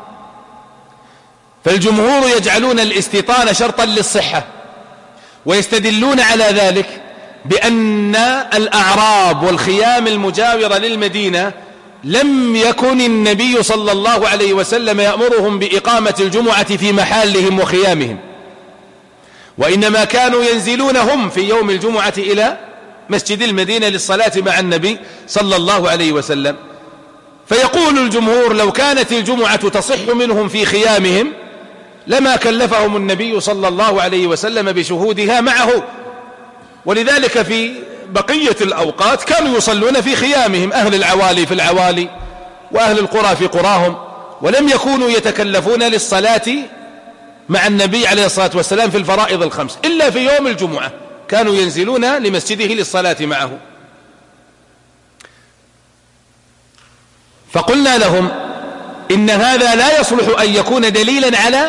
S2: فالجمهور يجعلون الاستيطان شرطا للصحة، ويستدلون على ذلك بأن الأعراب والخيام المجاورة للمدينة لم يكن النبي صلى الله عليه وسلم يأمرهم بإقامة الجمعة في محلهم وخيامهم، وإنما كانوا ينزلون هم في يوم الجمعة إلى مسجد المدينة للصلاة مع النبي صلى الله عليه وسلم. فيقول الجمهور لو كانت الجمعة تصح منهم في خيامهم لما كلفهم النبي صلى الله عليه وسلم بشهودها معه، ولذلك في بقية الأوقات كانوا يصلون في خيامهم، أهل العوالي في العوالي وأهل القرى في قراهم، ولم يكونوا يتكلفون للصلاة مع النبي عليه الصلاة والسلام في الفرائض الخمس إلا في يوم الجمعة كانوا ينزلون لمسجده للصلاة معه. فقلنا لهم إن هذا لا يصلح أن يكون دليلا على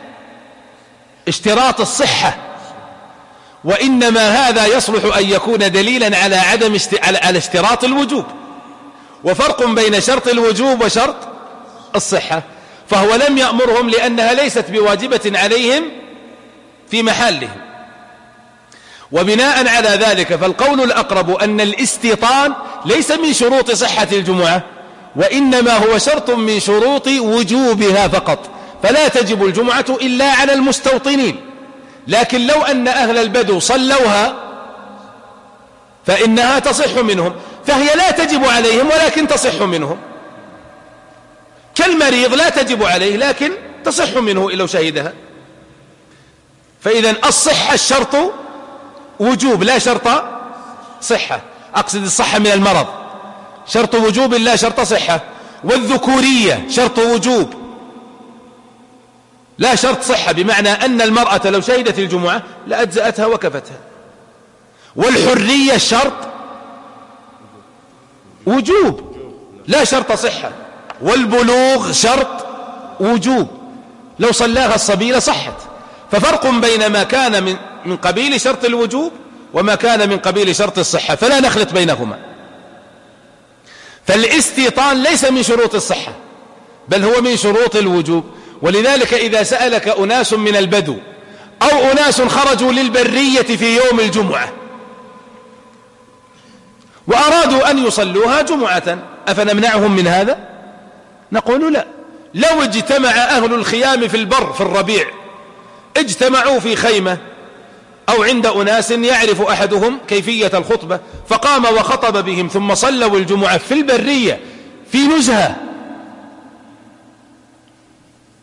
S2: اشتراط الصحة، وإنما هذا يصلح أن يكون دليلا على على اشتراط الوجوب، وفرق بين شرط الوجوب وشرط الصحة. فهو لم يأمرهم لأنها ليست بواجبة عليهم في محلهم. وبناء على ذلك فالقول الأقرب أن الاستيطان ليس من شروط صحة الجمعة، وإنما هو شرط من شروط وجوبها فقط، فلا تجب الجمعة إلا على المستوطنين. لكن لو أن أهل البدو صلوها فإنها تصح منهم، فهي لا تجب عليهم ولكن تصح منهم، كالمريض لا تجب عليه لكن تصح منه لو شهدها. فإذا الصحة الشرط وجوب لا شرط صحة، أقصد الصحة من المرض شرط وجوب لا شرط صحة، والذكورية شرط وجوب لا شرط صحة، بمعنى أن المرأة لو شهدت الجمعة لأجزأتها وكفتها. والحرية شرط وجوب لا شرط صحة، والبلوغ شرط وجوب لو صلاها الصبي لصحت. ففرق بين ما كان من قبيل شرط الوجوب وما كان من قبيل شرط الصحة، فلا نخلط بينهما. فالاستيطان ليس من شروط الصحة بل هو من شروط الوجوب. ولذلك إذا سألك أناس من البدو أو أناس خرجوا للبرية في يوم الجمعة وأرادوا أن يصلوها جمعة أفنمنعهم من هذا؟ نقول لا. لو اجتمع أهل الخيام في البر في الربيع، اجتمعوا في خيمة أو عند أناس يعرف أحدهم كيفية الخطبة فقام وخطب بهم ثم صلوا الجمعة في البرية في نزهة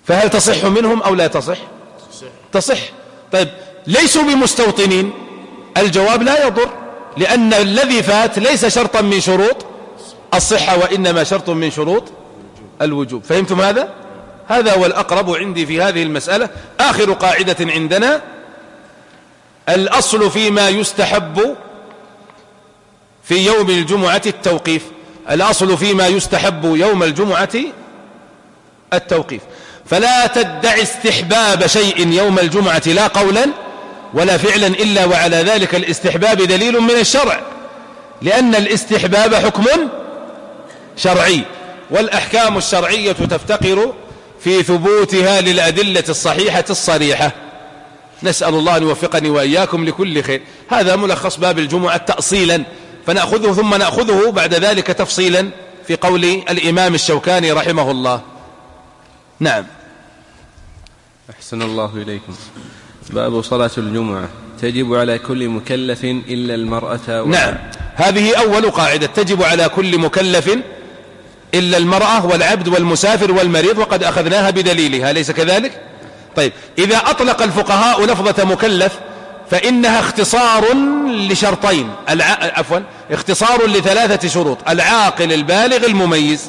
S2: فهل تصح منهم أو لا تصح؟ تصح. طيب ليسوا بمستوطنين، الجواب لا يضر، لأن الذي فات ليس شرطا من شروط الصحة وإنما شرط من شروط الوجوب. فهمتم هذا؟ هذا هو الأقرب عندي في هذه المسألة. آخر قاعدة عندنا: الأصل فيما يستحب في يوم الجمعة التوقيف. الأصل فيما يستحب يوم الجمعة التوقيف، فلا تدع استحباب شيء يوم الجمعة لا قولا ولا فعلا إلا وعلى ذلك الاستحباب دليل من الشرع، لأن الاستحباب حكم شرعي، والأحكام الشرعية تفتقر في ثبوتها للأدلة الصحيحة الصريحة. نسأل الله أن يوفقني وإياكم لكل خير. هذا ملخص باب الجمعة تأصيلا، فنأخذه ثم نأخذه بعد ذلك تفصيلا في قول الإمام الشوكاني رحمه الله. نعم.
S3: أحسن الله إليكم. باب صلاة الجمعة تجب على كل مكلف إلا المرأة
S2: نعم، هذه أول قاعدة، تجب على كل مكلف إلا المرأة والعبد والمسافر والمريض، وقد أخذناها بدليلها، ليس كذلك؟ طيب، إذا أطلق الفقهاء لفظة مكلف فإنها اختصار لشرطين، اختصار لثلاثة شروط: العاقل البالغ المميز.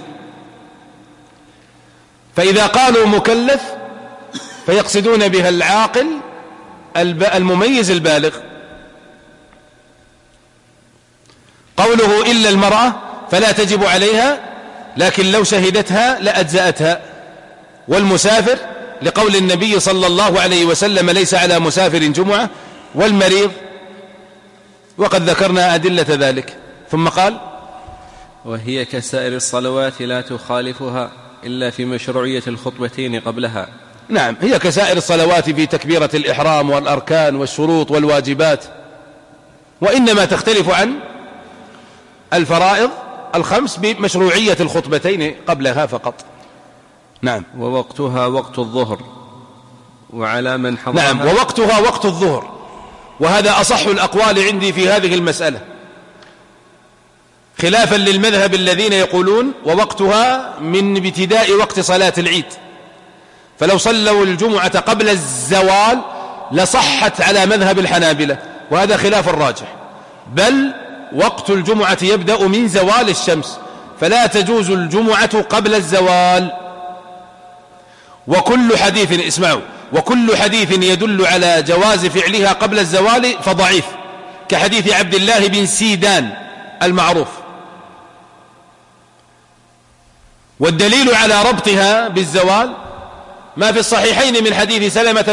S2: فإذا قالوا مكلف فيقصدون بها العاقل المميز البالغ. قوله إلا المرأة فلا تجب عليها، لكن لو شهدتها لأجزأتها. والمسافر لقول النبي صلى الله عليه وسلم: ليس على مسافر جمعة. والمريض، وقد ذكرنا أدلة ذلك. ثم قال:
S3: وهي كسائر الصلوات لا تخالفها إلا في مشروعية الخطبتين قبلها.
S2: نعم، هي كسائر الصلوات في تكبيرة الإحرام والأركان والشروط والواجبات، وإنما تختلف عن الفرائض الخمس بمشروعية الخطبتين قبلها فقط. نعم.
S3: ووقتها وقت الظهر، وعلى من حضرها.
S2: نعم، ووقتها وقت الظهر، وهذا أصح الأقوال عندي في هذه المسألة، خلافا للمذهب الذين يقولون ووقتها من ابتداء وقت صلاة العيد، فلو صلوا الجمعة قبل الزوال لصحت على مذهب الحنابلة، وهذا خلاف الراجح، بل وقت الجمعة يبدأ من زوال الشمس، فلا تجوز الجمعة قبل الزوال. وكل حديث، اسمعوا، وكل حديث يدل على جواز فعلها قبل الزوال فضعيف، كحديث عبد الله بن سيدان المعروف. والدليل على ربطها بالزوال ما في الصحيحين من حديث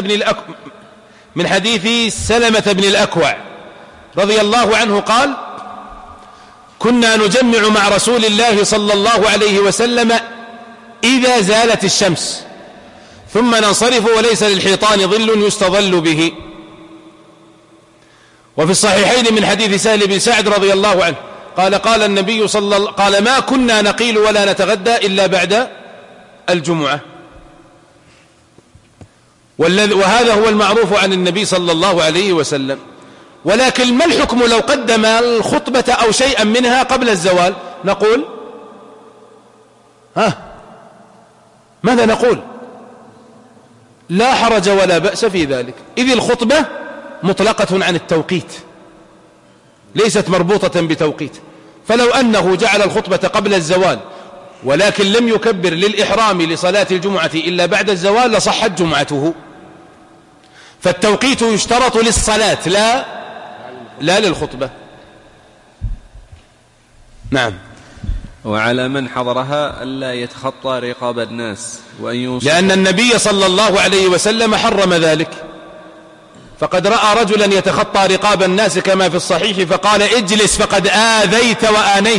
S2: سلمة بن الأكوع رضي الله عنه قال: كنا نجمع مع رسول الله صلى الله عليه وسلم إذا زالت الشمس، ثم ننصرف وليس للحيطان ظل يستظل به. وفي الصحيحين من حديث سهل بن سعد رضي الله عنه قال النبي قال: ما كنا نقيل ولا نتغدى إلا بعد الجمعة. وهذا هو المعروف عن النبي صلى الله عليه وسلم. ولكن ما الحكم لو قدم الخطبة أو شيئا منها قبل الزوال؟ نقول ماذا نقول؟ لا حرج ولا بأس في ذلك، إذ الخطبة مطلقة عن التوقيت، ليست مربوطة بتوقيت. فلو أنه جعل الخطبة قبل الزوال ولكن لم يكبر للإحرام لصلاة الجمعة إلا بعد الزوال لصحت جمعته. فالتوقيت يشترط للصلاة لا للخطبة. نعم.
S3: وعلى من حضرها ألا يتخطى رقاب الناس وأن ينصف،
S2: لأن النبي صلى الله عليه وسلم حرم ذلك، فقد رأى رجلا يتخطى رقاب الناس كما في الصحيح فقال: اجلس فقد آذيت وآنيت.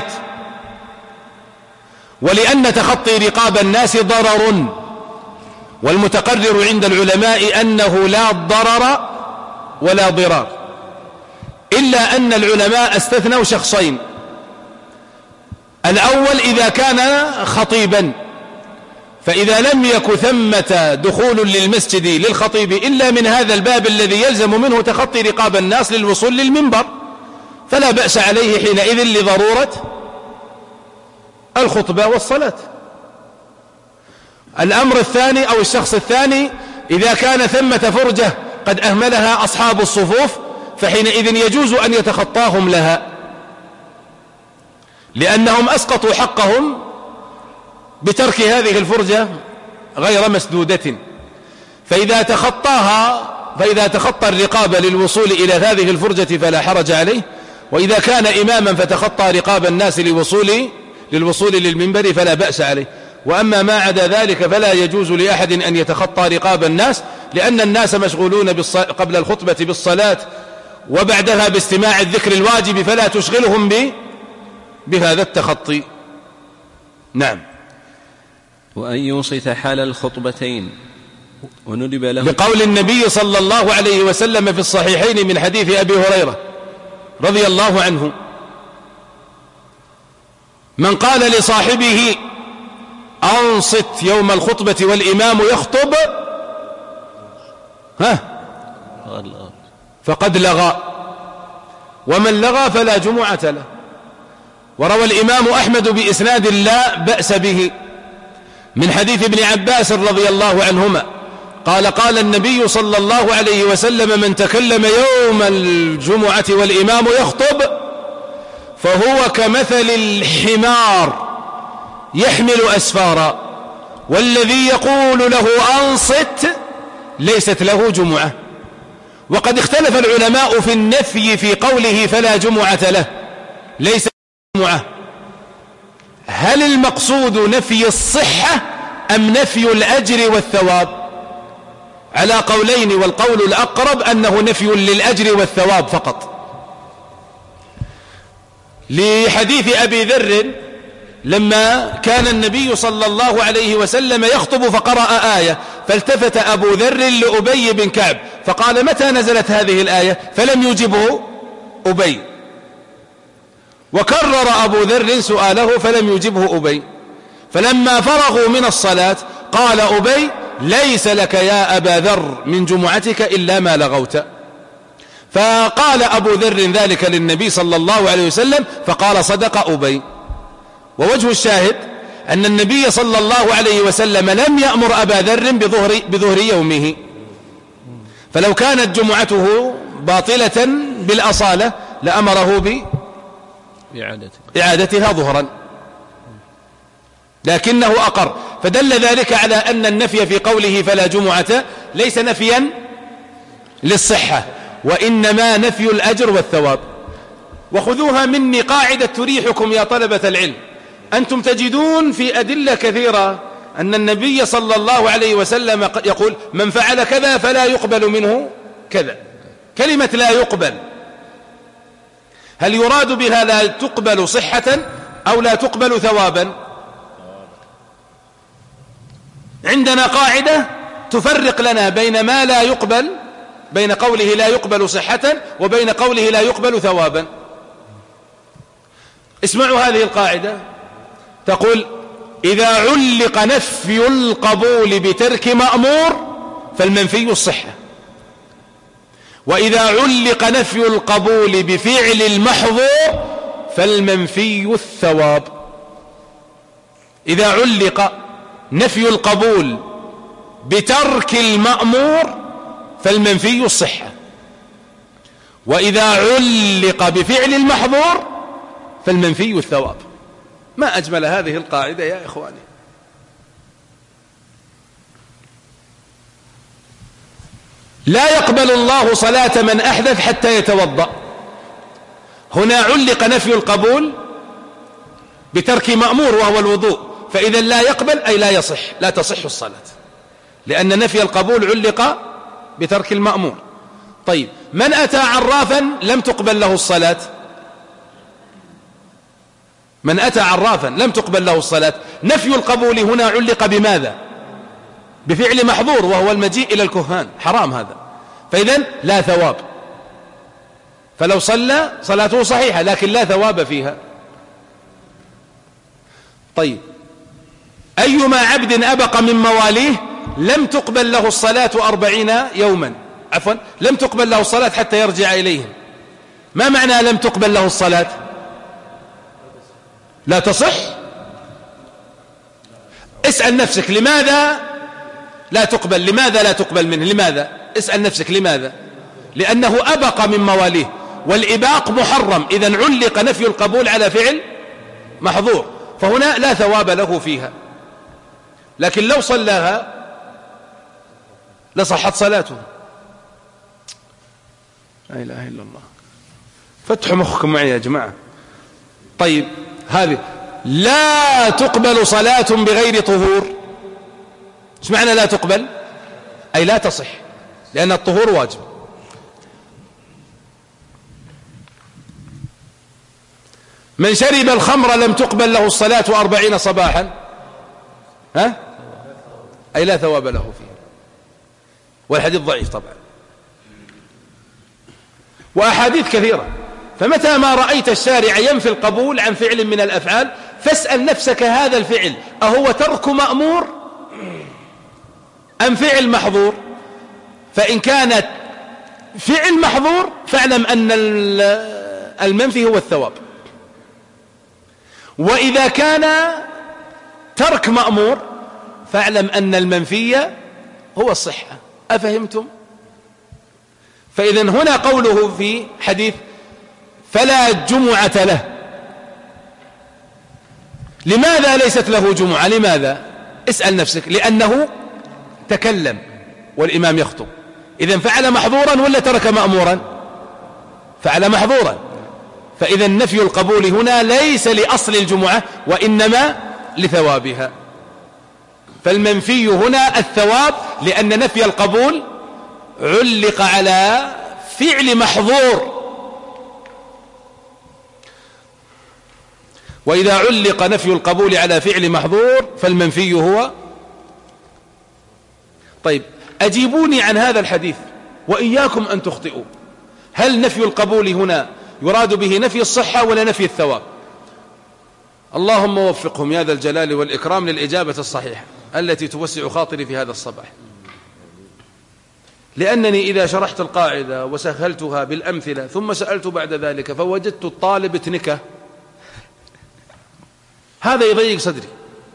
S2: ولأن تخطي رقاب الناس ضرر، والمتقرر عند العلماء أنه لا ضرر ولا ضرار، إلا أن العلماء استثنوا شخصين: الأول إذا كان خطيبا، فإذا لم يكن ثمة دخول للمسجد للخطيب إلا من هذا الباب الذي يلزم منه تخطي رقاب الناس للوصول للمنبر، فلا بأس عليه حينئذ لضرورة الخطبة والصلاة. الأمر الثاني أو الشخص الثاني إذا كان ثمة فرجة قد أهملها أصحاب الصفوف فحينئذ يجوز أن يتخطاهم لها، لأنهم أسقطوا حقهم بترك هذه الفرجة غير مسدودة. فإذا تخطى الرقاب للوصول إلى هذه الفرجة فلا حرج عليه، وإذا كان إماما فتخطى رقاب الناس للوصول للمنبر فلا بأس عليه. وأما ما عدا ذلك فلا يجوز لأحد أن يتخطى رقاب الناس، لأن الناس مشغولون قبل الخطبة بالصلاة وبعدها باستماع الذكر الواجب، فلا تشغلهم بهذا التخطي. نعم.
S3: وأن ينصت حال الخطبتين وندب له
S2: بقول النبي صلى الله عليه وسلم في الصحيحين من حديث أبي هريرة رضي الله عنه: من قال لصاحبه أنصت يوم الخطبة والإمام يخطب فقد لغى، ومن لغى فلا جمعة له. وروى الإمام أحمد بإسناد لا بأس به من حديث ابن عباس رضي الله عنهما قال: قال النبي صلى الله عليه وسلم: من تكلم يوم الجمعة والإمام يخطب فهو كمثل الحمار يحمل أسفارا، والذي يقول له أنصت ليست له جمعة. وقد اختلف العلماء في النفي في قوله فلا جمعة له، ليس جمعة، هل المقصود نفي الصحة أم نفي الأجر والثواب؟ على قولين، والقول الأقرب أنه نفي للأجر والثواب فقط، لحديث أبي ذر لما كان النبي صلى الله عليه وسلم يخطب فقرأ آية، فالتفت أبو ذر لأبي بن كعب فقال: متى نزلت هذه الآية؟ فلم يجبه أبي، وكرر أبو ذر سؤاله فلم يجبه أبي. فلما فرغوا من الصلاة قال أبي: ليس لك يا أبا ذر من جمعتك إلا ما لغوت. فقال أبو ذر ذلك للنبي صلى الله عليه وسلم فقال: صدق أبي. ووجه الشاهد أن النبي صلى الله عليه وسلم لم يأمر أبا ذر بظهر يومه، فلو كانت جمعته باطلة بالأصالة لأمره بإعادتها ظهرا، لكنه أقر، فدل ذلك على أن النفي في قوله فلا جمعة ليس نفيا للصحة، وإنما نفي الأجر والثواب. وخذوها مني قاعدة تريحكم يا طلبة العلم، أنتم تجدون في أدلة كثيرة أن النبي صلى الله عليه وسلم يقول: من فعل كذا فلا يقبل منه كذا. كلمة لا يقبل هل يراد بها لا تقبل صحة أو لا تقبل ثوابا؟ عندنا قاعدة تفرق لنا بين ما لا يقبل، بين قوله لا يقبل صحة وبين قوله لا يقبل ثوابا. اسمعوا هذه القاعدة، تقول: إذا علق نفي القبول بترك مأمور فالمنفي الصحة، وإذا علق نفي القبول بفعل المحظور فالمنفي الثواب. إذا علق نفي القبول بترك المأمور فالمنفي الصحة، وإذا علق بفعل المحظور فالمنفي الثواب. ما أجمل هذه القاعدة يا إخواني. لا يقبل الله صلاة من أحدث حتى يتوضأ. هنا علق نفي القبول بترك مأمور وهو الوضوء، فإذا لا يقبل أي لا يصح، لا تصح الصلاة، لأن نفي القبول علق بترك المأمور. طيب، من أتى عرافا لم تقبل له الصلاة، من أتى عرافا لم تقبل له الصلاة، نفي القبول هنا علق بماذا؟ بفعل محظور وهو المجيء إلى الكهان، حرام هذا، فإذن لا ثواب. فلو صلى صلاته صحيحة لكن لا ثواب فيها. طيب، أيما عبد أبق من مواليه لم تقبل له الصلاة 40 يوما، عفوا لم تقبل له الصلاة حتى يرجع إليهم. ما معنى لم تقبل له الصلاة؟ لا تصح. اسأل نفسك لماذا لا تقبل، لماذا لا تقبل منه، لماذا؟ اسأل نفسك لماذا؟ لأنه أبق من مواليه، والإباق محرم، إذن علق نفي القبول على فعل محظور، فهنا لا ثواب له فيها. لكن لو صلاها لصحت صلاته. لا إله إلا الله، فتحوا مخكم معي يا جماعة. طيب هذه لا تقبل صلاة بغير طهور. ايش معنى لا تقبل؟ أي لا تصح، لأن الطهور واجب. من شرب الخمر لم تقبل له الصلاة 40 صباحا، ها؟ أي لا ثواب له فيه، والحديث ضعيف طبعا، وأحاديث كثيرة. فمتى ما رأيت الشارع ينفي القبول عن فعل من الأفعال فاسأل نفسك هذا الفعل أهو ترك مأمور أم فعل محظور؟ فإن كانت فعل محظور فاعلم أن المنفي هو الثواب، وإذا كان ترك مأمور فاعلم أن المنفي هو الصحة. أفهمتم؟ فإذن هنا قوله في حديث فلا جمعة له، لماذا ليست له جمعة؟ لماذا؟ اسأل نفسك. لأنه تكلم والإمام يخطب، إذن فعل محظورا ولا ترك مأمورا؟ فعل محظورا، فإذن نفي القبول هنا ليس لأصل الجمعة وإنما لثوابها. فالمنفي هنا الثواب، لأن نفي القبول علق على فعل محظور، وإذا علق نفي القبول على فعل محظور فالمنفي هو. طيب أجيبوني عن هذا الحديث وإياكم أن تخطئوا، هل نفي القبول هنا يراد به نفي الصحة ولا نفي الثواب؟ اللهم وفقهم يا ذا الجلال والإكرام للإجابة الصحيحة التي توسع خاطري في هذا الصباح، لأنني إذا شرحت القاعدة وسهلتها بالأمثلة ثم سألت بعد ذلك فوجدت الطالب تنكة، هذا يضيق صدري،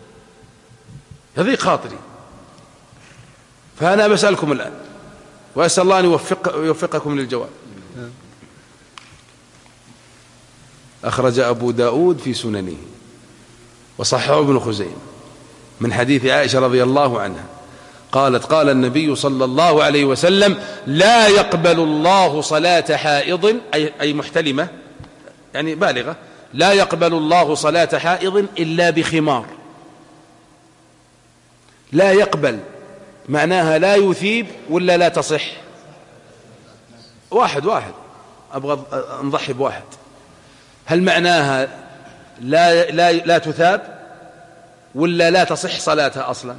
S2: يضيق خاطري. فأنا بسألكم الآن وأسأل الله أن يوفقكم للجواب. أخرج أبو داود في سننه وصححه ابن خزيمة من حديث عائشة رضي الله عنها قالت قال النبي صلى الله عليه وسلم لا يقبل الله صلاة حائض، أي محتلمة يعني بالغة، لا يقبل الله صلاة حائض إلا بخمار. لا يقبل معناها لا يثيب ولا لا تصح؟ واحد أبغى نضحي بواحد. هل معناها لا تثاب ولا لا تصح صلاتها أصلا؟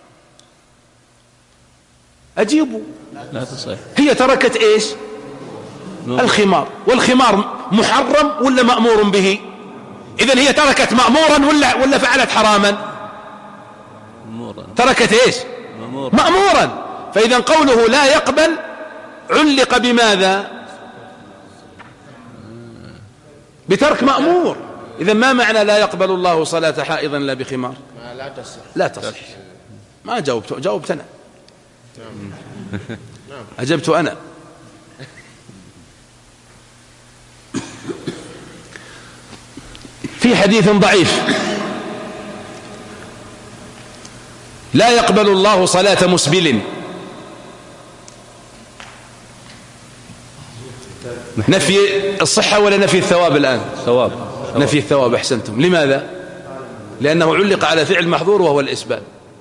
S2: أجيبوا.
S3: لا تصح.
S2: هي تركت إيش؟ الخمار، والخمار محرم ولا مأمور به؟ إذن هي تركت مأمورا ولا فعلت حراما؟
S3: مأمورا.
S2: تركت إيش؟ مأمورا. فإذا قوله لا يقبل علق بماذا؟ بترك مأمور. إذن ما معنى لا يقبل الله صلاة حائض لا بخمار؟ لا تصح. ما جاوبت أنا. أجبت أنا. في حديث ضعيف لا يقبل الله صلاة مسبل. نفي الصحة ولا نفي الثواب الآن؟
S3: ثواب.
S2: نفي الثواب. أحسنتم. لماذا؟ لأنه علق على فعل محظور وهو الإسبال.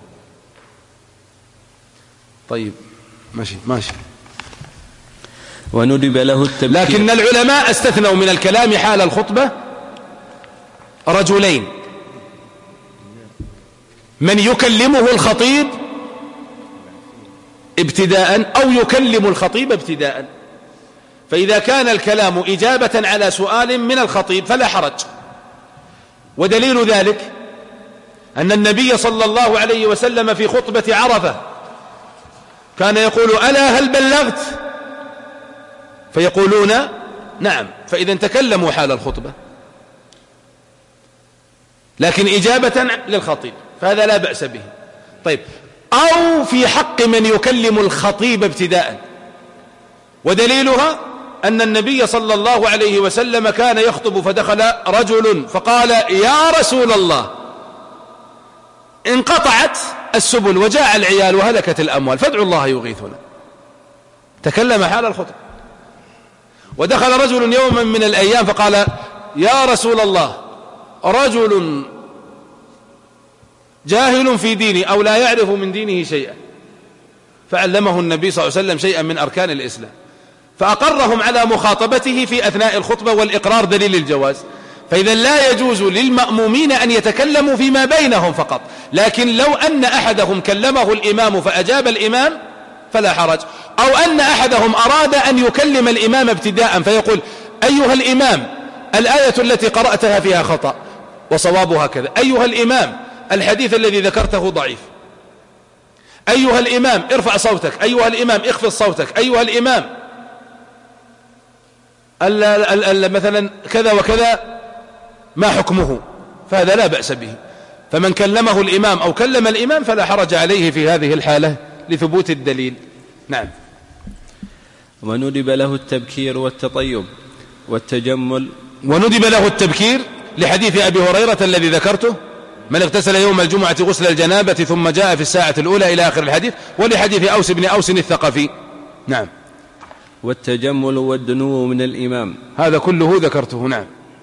S2: طيب ماشي.
S3: وندب له التبكير.
S2: لكن العلماء استثنوا من الكلام حال الخطبة رجلين: من يكلمه الخطيب ابتداء أو يكلم الخطيب ابتداء. فإذا كان الكلام إجابة على سؤال من الخطيب فلا حرج. ودليل ذلك أن النبي صلى الله عليه وسلم في خطبة عرفة كان يقول: ألا هل بلغت؟ فيقولون: نعم. فإذا تكلموا حال الخطبة، لكن إجابة للخطيب. فهذا لا بأس به. طيب، أو في حق من يكلم الخطيب ابتداء، ودليلها أن النبي صلى الله عليه وسلم كان يخطب فدخل رجل فقال: يا رسول الله، انقطعت السبل وجاع العيال وهلكت الأموال فادعوا الله يغيثنا. تكلم حال الخطب. ودخل رجل يوما من الأيام فقال: يا رسول الله، رجل جاهل في ديني أو لا يعرف من دينه شيئا، فعلمه النبي صلى الله عليه وسلم شيئا من أركان الإسلام، فأقرهم على مخاطبته في أثناء الخطبة، والإقرار دليل الجواز. فإذا لا يجوز للمأمومين أن يتكلموا فيما بينهم فقط، لكن لو أن أحدهم كلمه الإمام فأجاب الإمام فلا حرج، أو أن أحدهم أراد أن يكلم الإمام ابتداء فيقول: أيها الإمام، الآية التي قرأتها فيها خطأ وصوابها كذا. أيها الإمام، الحديث الذي ذكرته ضعيف. أيها الإمام، ارفع صوتك. أيها الإمام، اخفض صوتك. أيها الإمام، مثلا كذا وكذا ما حكمه؟ فهذا لا بأس به. فمن كلمه الإمام أو كلم الإمام فلا حرج عليه في هذه الحالة لثبوت الدليل. نعم.
S3: وندب له التبكير والتطيب والتجمل.
S2: وندب له التبكير لحديث أبي هريرة الذي ذكرته: من اغتسل يوم الجمعة غسل الجنابة ثم جاء في الساعة الأولى إلى آخر الحديث، ولحديث أوس بن أوس الثقفي. نعم.
S3: والتجمل والدنو من الإمام،
S2: هذا كله ذكرته. نعم.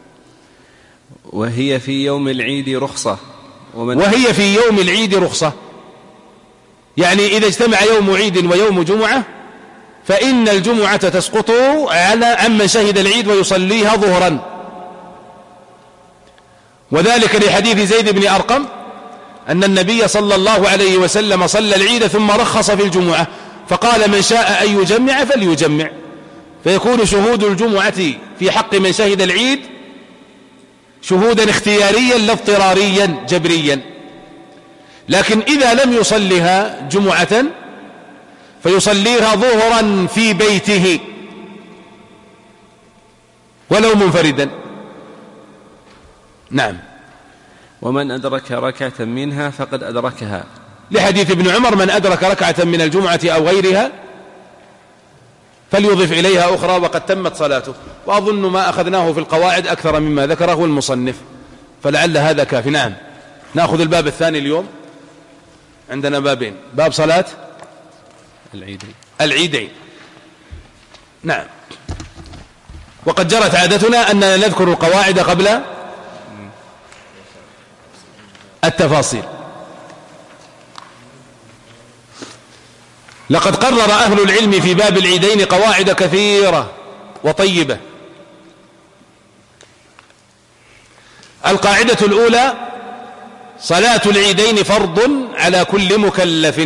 S3: وهي في يوم العيد رخصة.
S2: وهي في يوم العيد رخصة، يعني إذا اجتمع يوم عيد ويوم جمعة فإن الجمعة تسقط على عمن شهد العيد ويصليها ظهرا، وذلك لحديث زيد بن أرقم أن النبي صلى الله عليه وسلم صلى العيد ثم رخص في الجمعة، فقال: من شاء أن يجمع فليجمع. فيكون شهود الجمعة في حق من شهد العيد شهودا اختياريا لا اضطراريا جبريا. لكن إذا لم يصلها جمعة فيصليها ظهرا في بيته ولو منفردا. نعم.
S3: ومن أدرك ركعة منها فقد أدركها،
S2: لحديث ابن عمر: من أدرك ركعة من الجمعة أو غيرها فليضف إليها أخرى وقد تمت صلاته. وأظن ما أخذناه في القواعد أكثر مما ذكره المصنف، فلعل هذا كافي. نعم. نأخذ الباب الثاني اليوم، عندنا بابين: باب صلاة العيدين. نعم. وقد جرت عادتنا أننا نذكر القواعد قبل التفاصيل. لقد قرر أهل العلم في باب العيدين قواعد كثيرة وطيبة. القاعدة الأولى: صلاة العيدين فرض على كل مكلف.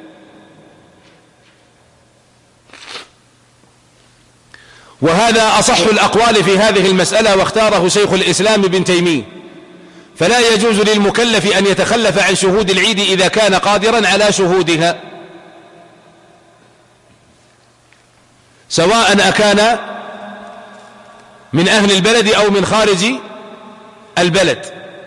S2: وهذا أصح الأقوال في هذه المسألة، واختاره شيخ الإسلام ابن تيمية. فلا يجوز للمكلف أن يتخلف عن شهود العيد إذا كان قادرا على شهودها، سواء أكان من أهل البلد أو من خارج البلد،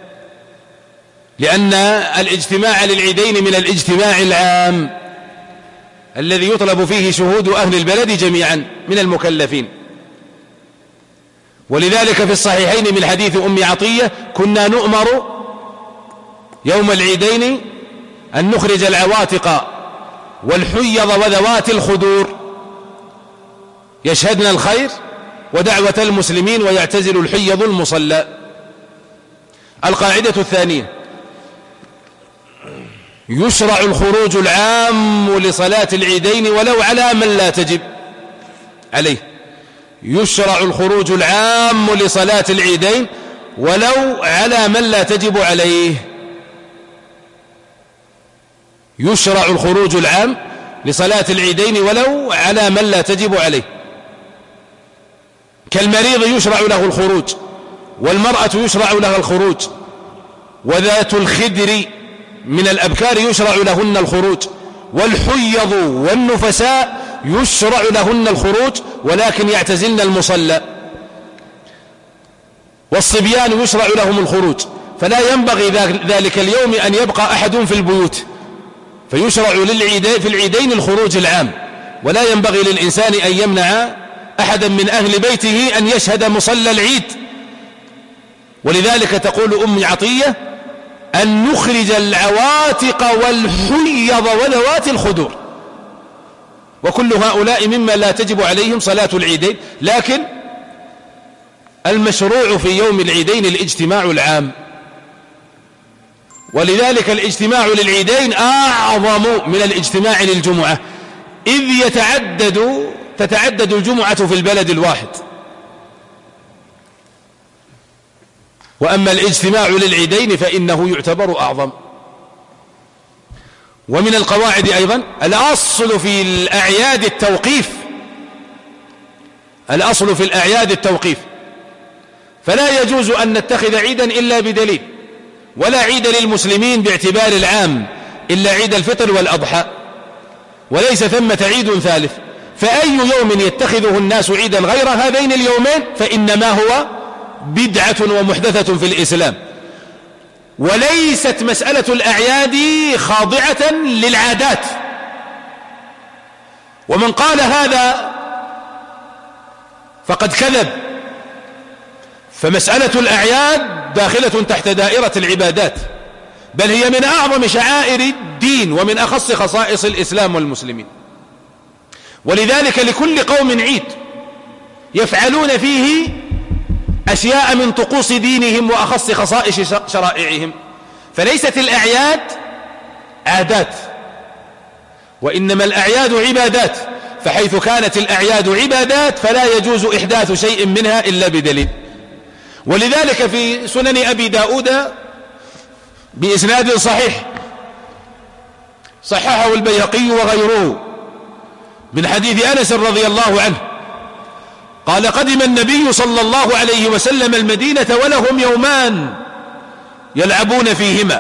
S2: لأن الاجتماع للعيدين من الاجتماع العام الذي يطلب فيه شهود أهل البلد جميعا من المكلفين. ولذلك في الصحيحين من حديث أم عطية: كنا نؤمر يوم العيدين أن نخرج العواتق والحيض وذوات الخدور يشهدن الخير ودعوة المسلمين ويعتزل الحيض المصلى. القاعدة الثانية: يشرع الخروج العام لصلاة العيدين ولو على من لا تجب عليه. يشرع الخروج العام لصلاة العيدين ولو على من لا تجب عليه. يشرع الخروج العام لصلاة العيدين ولو على من لا تجب عليه. كالمريض يشرع له الخروج، والمرأة يشرع لها الخروج، وذات الخدر من الأبكار يشرع لهن الخروج، والحيض والنفساء يشرع لهن الخروج ولكن يعتزلن المصلى، والصبيان يشرع لهم الخروج. فلا ينبغي ذلك اليوم أن يبقى أحد في البيوت، فيشرع في العيدين الخروج العام، ولا ينبغي للإنسان أن يمنع أحدا من أهل بيته أن يشهد مصلى العيد. ولذلك تقول أم عطية أن نخرج العواتق والحيض وذوات الخدور، وكل هؤلاء مما لا تجب عليهم صلاة العيدين، لكن المشروع في يوم العيدين الاجتماع العام، ولذلك الاجتماع للعيدين أعظم من الاجتماع للجمعة، إذ تتعدد الجمعة في البلد الواحد. وأما الاجتماع للعيدين فإنه يعتبر أعظم. ومن القواعد أيضا الأصل في الأعياد التوقيف، الأصل في الأعياد التوقيف، فلا يجوز أن نتخذ عيدا إلا بدليل، ولا عيد للمسلمين باعتبار العام إلا عيد الفطر والأضحى، وليس ثمة عيد ثالث. فأي يوم يتخذه الناس عيدا غير هذين اليومين فإنما هو بدعة ومحدثة في الإسلام. وليست مسألة الأعياد خاضعة للعادات، ومن قال هذا فقد كذب. فمسألة الأعياد داخلة تحت دائرة العبادات، بل هي من أعظم شعائر الدين ومن أخص خصائص الإسلام والمسلمين. ولذلك لكل قوم عيد يفعلون فيه أشياء من طقوس دينهم وأخص خصائص شرائعهم. فليست الأعياد عادات، وإنما الأعياد عبادات، فحيث كانت الأعياد عبادات فلا يجوز إحداث شيء منها إلا بدليل. ولذلك في سنن أبي داود بإسناد صحيح صححه البيهقي وغيره من حديث أنس رضي الله عنه قال: قدم النبي صلى الله عليه وسلم المدينة ولهم يومان يلعبون فيهما،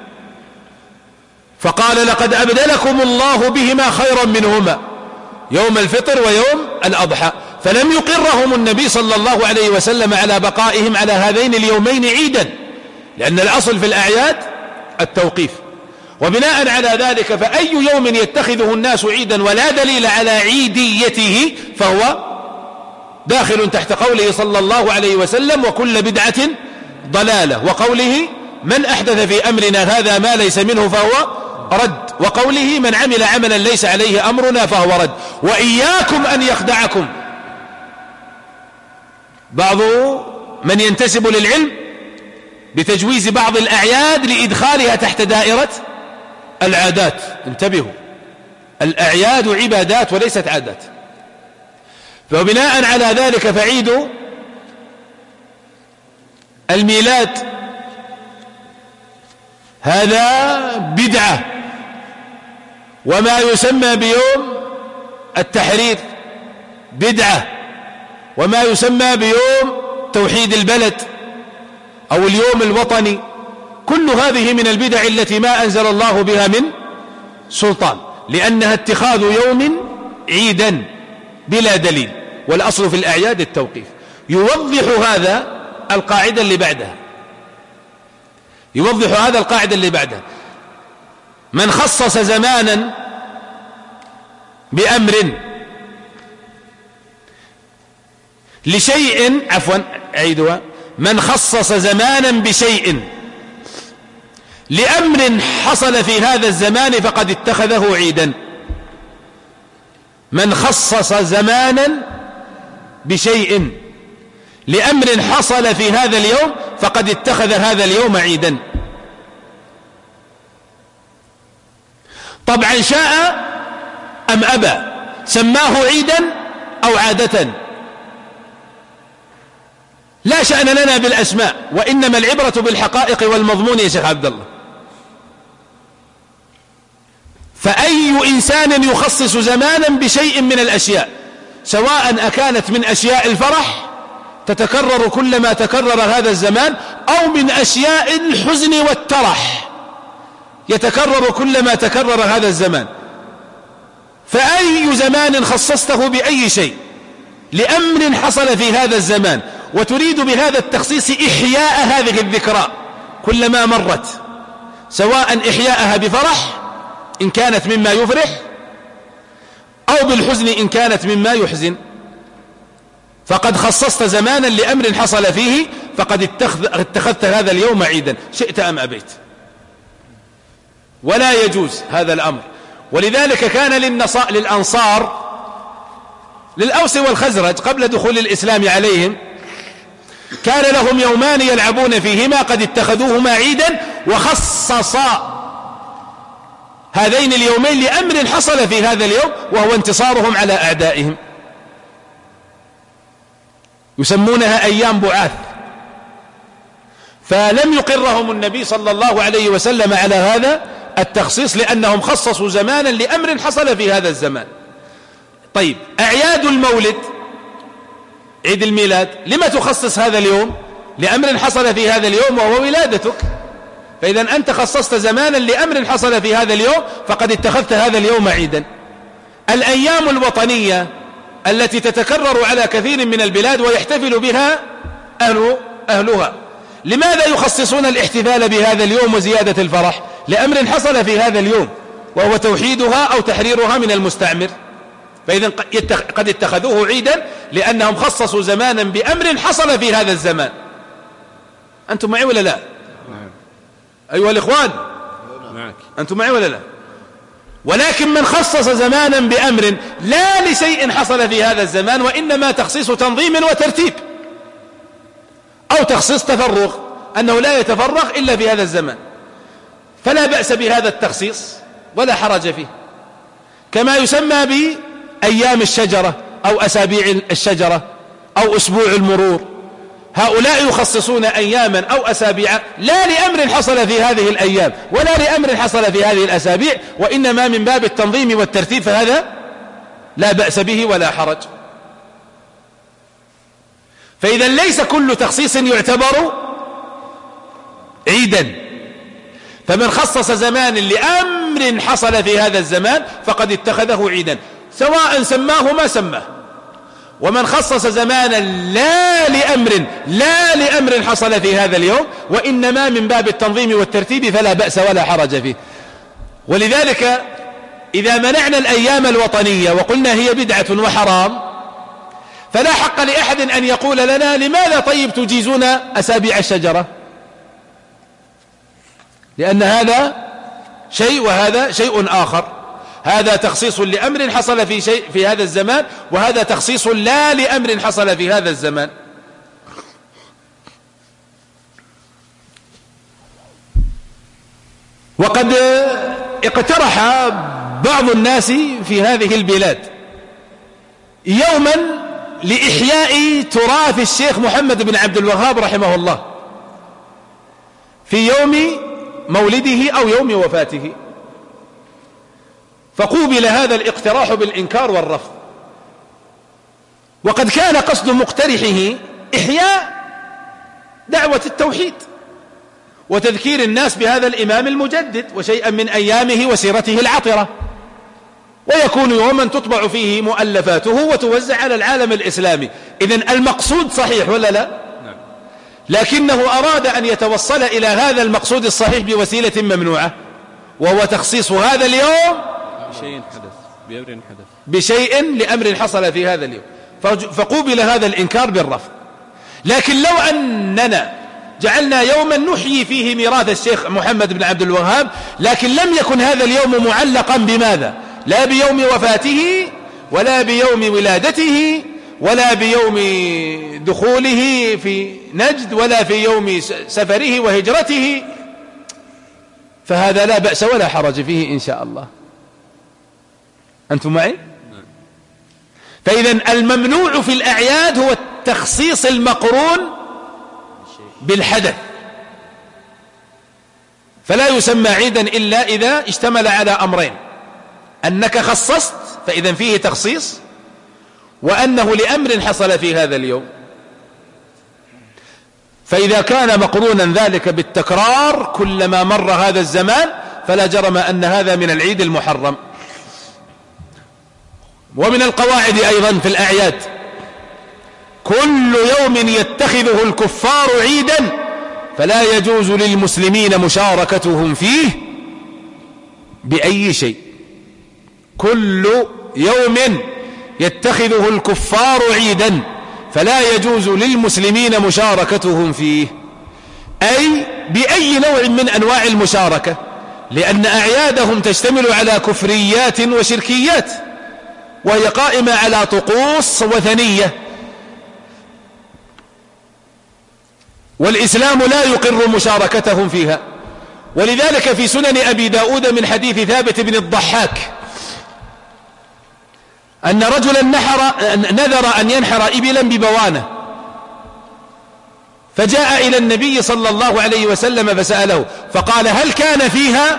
S2: فقال: لقد أبدلكم الله بهما خيرا منهما، يوم الفطر ويوم الأضحى. فلم يقرهم النبي صلى الله عليه وسلم على بقائهم على هذين اليومين عيدا، لأن الأصل في الأعياد التوقيف. وبناء على ذلك فأي يوم يتخذه الناس عيدا ولا دليل على عيديته فهو داخل تحت قوله صلى الله عليه وسلم: وكل بدعة ضلالة، وقوله: من أحدث في أمرنا هذا ما ليس منه فهو رد، وقوله: من عمل عملا ليس عليه أمرنا فهو رد. وإياكم أن يخدعكم بعض من ينتسب للعلم بتجويز بعض الأعياد لإدخالها تحت دائرة العادات. انتبهوا، الأعياد عبادات وليست عادات. فبناء على ذلك فعيد الميلاد هذا بدعة، وما يسمى بيوم التحرير بدعة، وما يسمى بيوم توحيد البلد أو اليوم الوطني، كل هذه من البدع التي ما أنزل الله بها من سلطان، لأنها اتخاذ يوم عيدا بلا دليل. والأصل في الأعياد التوقيف. يوضح هذا القاعدة اللي بعدها، يوضح هذا القاعدة اللي بعدها: من خصص زمانا بأمر لشيء، عفوا أعيدها، من خصص زمانا بشيء لأمر حصل في هذا الزمان فقد اتخذه عيدا. من خصص زمانا بشيء لأمر حصل في هذا اليوم فقد اتخذ هذا اليوم عيدا. طبعا شاء أم أبى، سماه عيدا أو عادة، لا شأن لنا بالأسماء، وإنما العبرة بالحقائق والمضمون يا شيخ عبد الله. فأي إنسان يخصص زمانا بشيء من الأشياء، سواء أكانت من أشياء الفرح تتكرر كلما تكرر هذا الزمان، أو من أشياء الحزن والترح يتكرر كلما تكرر هذا الزمان، فأي زمان خصصته بأي شيء لأمر حصل في هذا الزمان وتريد بهذا التخصيص إحياء هذه الذكرى كلما مرت، سواء إحياءها بفرح إن كانت مما يفرح أو بالحزن إن كانت مما يحزن. فقد خصصت زمانا لأمر حصل فيه فقد اتخذت هذا اليوم عيدا شئت أم أبيت، ولا يجوز هذا الأمر. ولذلك كان للأنصار للأوس والخزرج قبل دخول الإسلام عليهم كان لهم يومان يلعبون فيهما قد اتخذوهما عيدا، وخصص هذين اليومين لأمر حصل في هذا اليوم وهو انتصارهم على أعدائهم، يسمونها أيام بعاث. فلم يقرهم النبي صلى الله عليه وسلم على هذا التخصيص لأنهم خصصوا زمانا لأمر حصل في هذا الزمان. طيب، أعياد المولد، عيد الميلاد، لما تخصص هذا اليوم؟ لأمر حصل في هذا اليوم وهو ولادتك. فإذا أنت خصصت زمانا لأمر حصل في هذا اليوم فقد اتخذت هذا اليوم عيدا. الأيام الوطنية التي تتكرر على كثير من البلاد ويحتفل بها أهلها، لماذا يخصصون الاحتفال بهذا اليوم وزيادة الفرح؟ لأمر حصل في هذا اليوم وهو توحيدها أو تحريرها من المستعمر. فإذا قد اتخذوه عيدا لأنهم خصصوا زمانا بأمر حصل في هذا الزمان. أنتم معي ولا لا؟ أيها الإخوان، أنتم معي ولا لا؟ ولكن من خصص زمانا بأمر لا لشيء حصل في هذا الزمان، وإنما تخصيص تنظيم وترتيب أو تخصيص تفرغ، أنه لا يتفرغ إلا في هذا الزمان، فلا بأس بهذا التخصيص ولا حرج فيه. كما يسمى بأيام الشجرة أو أسابيع الشجرة أو أسبوع المرور، هؤلاء يخصصون أياما أو أسابيع لا لأمر حصل في هذه الأيام ولا لأمر حصل في هذه الأسابيع، وإنما من باب التنظيم والترتيب، فهذا لا بأس به ولا حرج. فإذا ليس كل تخصيص يعتبر عيدا، فمن خصص زمان لأمر حصل في هذا الزمان فقد اتخذه عيدا سواء سماه ما سماه. ومن خصص زمانا لا لأمر حصل في هذا اليوم وإنما من باب التنظيم والترتيب فلا بأس ولا حرج فيه. ولذلك إذا منعنا الأيام الوطنية وقلنا هي بدعة وحرام، فلا حق لأحد أن يقول لنا لماذا طيب تجيزون أسابيع الشجرة، لأن هذا شيء وهذا شيء آخر. هذا تخصيص لأمر حصل في شيء في هذا الزمان، وهذا تخصيص لا لأمر حصل في هذا الزمان. وقد اقترح بعض الناس في هذه البلاد يوما لإحياء تراث الشيخ محمد بن عبد الوهاب رحمه الله في يوم مولده أو يوم وفاته، فقوبل هذا الاقتراح بالإنكار والرفض. وقد كان قصد مقترحه إحياء دعوة التوحيد وتذكير الناس بهذا الإمام المجدد وشيئا من أيامه وسيرته العطرة، ويكون يوما تطبع فيه مؤلفاته وتوزع على العالم الإسلامي. إذن المقصود صحيح ولا لا؟ لكنه أراد أن يتوصل إلى هذا المقصود الصحيح بوسيلة ممنوعة، وهو تخصيص هذا اليوم بشيء لأمر حصل في هذا اليوم، فقوبل هذا الإنكار بالرفض. لكن لو أننا جعلنا يوما نحيي فيه ميراث الشيخ محمد بن عبد الوهاب، لكن لم يكن هذا اليوم معلقا بماذا؟ لا بيوم وفاته ولا بيوم ولادته ولا بيوم دخوله في نجد ولا في يوم سفره وهجرته، فهذا لا بأس ولا حرج فيه إن شاء الله. أنتم معي؟ فإذا الممنوع في الأعياد هو التخصيص المقرون بالحدث، فلا يسمى عيدا إلا إذا اشتمل على أمرين: أنك خصصت فإذا فيه تخصيص، وأنه لأمر حصل في هذا اليوم. فإذا كان مقرونا ذلك بالتكرار كلما مر هذا الزمان فلا جرم أن هذا من العيد المحرم. ومن القواعد أيضا في الأعياد: كل يوم يتخذه الكفار عيدا فلا يجوز للمسلمين مشاركتهم فيه بأي شيء. كل يوم يتخذه الكفار عيدا فلا يجوز للمسلمين مشاركتهم فيه، أي بأي نوع من أنواع المشاركة، لأن أعيادهم تشتمل على كفريات وشركيات، وهي قائمة على طقوس وثنية، والإسلام لا يقر مشاركتهم فيها. ولذلك في سنن أبي داود من حديث ثابت بن الضحاك أن رجلا نذر أن ينحر إبلا ببوانة، فجاء إلى النبي صلى الله عليه وسلم فسأله فقال: هل كان فيها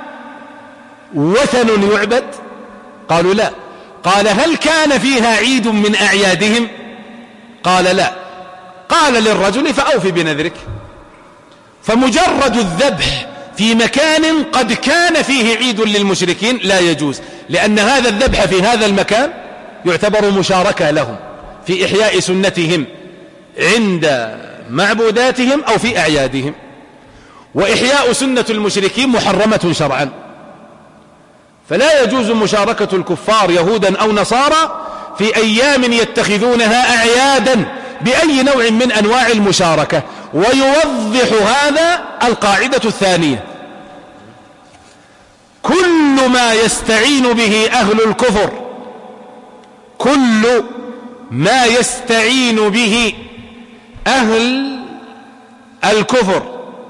S2: وثن يعبد؟ قالوا: لا. قال: هل كان فيها عيد من أعيادهم؟ قال: لا. قال للرجل: فأوف بنذرك. فمجرد الذبح في مكان قد كان فيه عيد للمشركين لا يجوز، لأن هذا الذبح في هذا المكان يعتبر مشاركة لهم في إحياء سنتهم عند معبوداتهم أو في أعيادهم، وإحياء سنة المشركين محرمة شرعا، فلا يجوز مشاركة الكفار يهودا أو نصارى في أيام يتخذونها أعيادا بأي نوع من أنواع المشاركة. ويوضح هذا القاعدة الثانية: كل ما يستعين به أهل الكفر، كل ما يستعين به أهل الكفر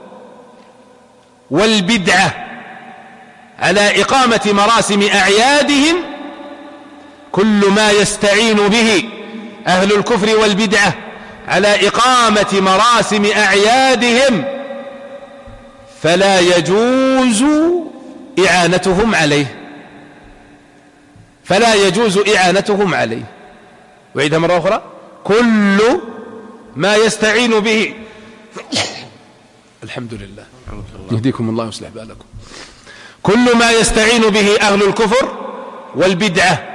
S2: والبدعة على إقامة مراسم أعيادهم، كل ما يستعين به أهل الكفر والبدعة على إقامة مراسم أعيادهم فلا يجوز إعانتهم عليه، فلا يجوز إعانتهم عليه. وعيدها مرة أخرى: كل ما يستعين به الحمد لله يهديكم الله ويصلح بالكم، كل ما يستعين به أهل الكفر والبدعة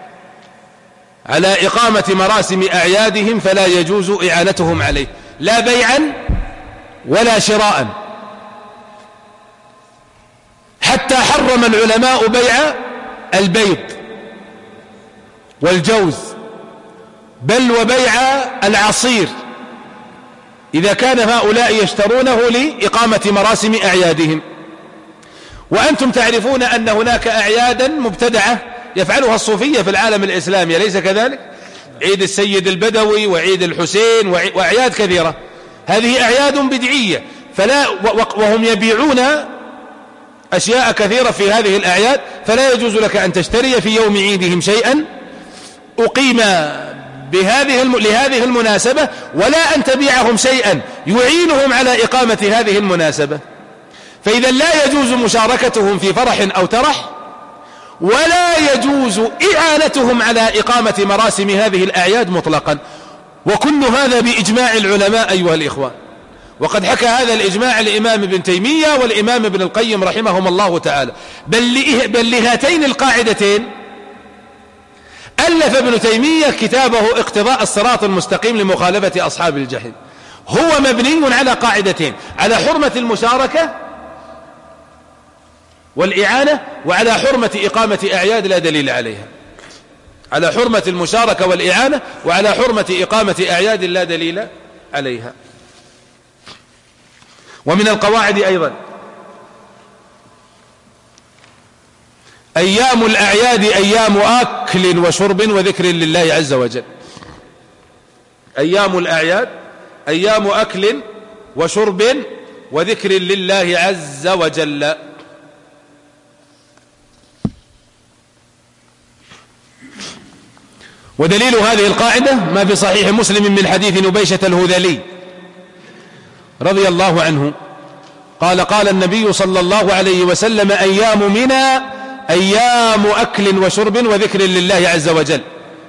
S2: على إقامة مراسم أعيادهم فلا يجوز إعانتهم عليه، لا بيعا ولا شراء، حتى حرم العلماء بيع البيض والجوز، بل وبيع العصير إذا كان هؤلاء يشترونه لإقامة مراسم أعيادهم. وأنتم تعرفون أن هناك أعيادا مبتدعة يفعلها الصوفية في العالم الإسلامي، أليس كذلك؟ عيد السيد البدوي وعيد الحسين وأعياد كثيرة، هذه أعياد بدعية، وهم يبيعون أشياء كثيرة في هذه الأعياد، فلا يجوز لك أن تشتري في يوم عيدهم شيئا أقيم لهذه المناسبة، ولا أن تبيعهم شيئا يعينهم على إقامة هذه المناسبة. فإذا لا يجوز مشاركتهم في فرح أو ترح، ولا يجوز إعانتهم على إقامة مراسم هذه الأعياد مطلقا، وكل هذا بإجماع العلماء أيها الإخوان. وقد حكى هذا الإجماع الإمام ابن تيمية والإمام ابن القيم رحمهم الله تعالى. بل لهاتين القاعدتين ألف ابن تيمية كتابه اقتضاء الصراط المستقيم لمخالفة أصحاب الجحيم، هو مبني على قاعدتين: على حرمة المشاركة والإعانة، وعلى حرمة إقامة أعياد لا دليل عليها، على حرمة المشاركة والإعانة، وعلى حرمة إقامة أعياد لا دليل عليها. ومن القواعد أيضا: أيام الأعياد أيام أكل وشرب وذكر لله عز وجل. أيام الأعياد أيام أكل وشرب وذكر لله عز وجل. ودليل هذه القاعدة ما في صحيح مسلم من حديث نبيشة الهذلي رضي الله عنه قال: قال النبي صلى الله عليه وسلم: أيام منى أيام أكل وشرب وذكر لله عز وجل،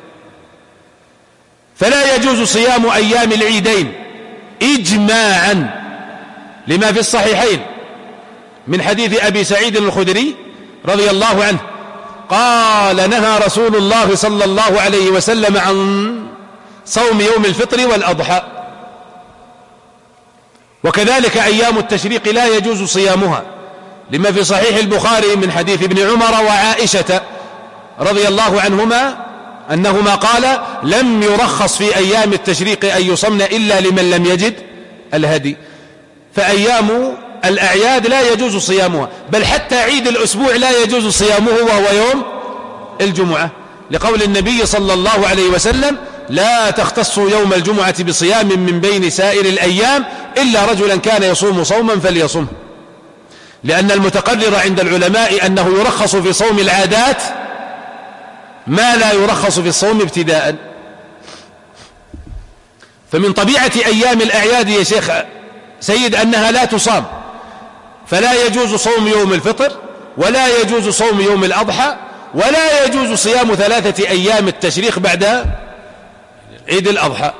S2: فلا يجوز صيام أيام العيدين إجماعا، لما في الصحيحين من حديث أبي سعيد الخدري رضي الله عنه قال: نهى رسول الله صلى الله عليه وسلم عن صوم يوم الفطر والأضحى. وكذلك أيام التشريق لا يجوز صيامها، لما في صحيح البخاري من حديث ابن عمر وعائشة رضي الله عنهما أنهما قال: لم يرخص في أيام التشريق أن يصمن إلا لمن لم يجد الهدي. فأيام الأعياد لا يجوز صيامها، بل حتى عيد الأسبوع لا يجوز صيامه وهو يوم الجمعة، لقول النبي صلى الله عليه وسلم: لا تختصوا يوم الجمعة بصيام من بين سائر الأيام إلا رجلا كان يصوم صوما فليصمه، لأن المتقرر عند العلماء أنه يرخص في صوم العادات ما لا يرخص في الصوم ابتداء. فمن طبيعة أيام الأعياد يا شيخ سيد أنها لا تصام، فلا يجوز صوم يوم الفطر، ولا يجوز صوم يوم الأضحى، ولا يجوز صيام 3 أيام التشريق بعد عيد الأضحى.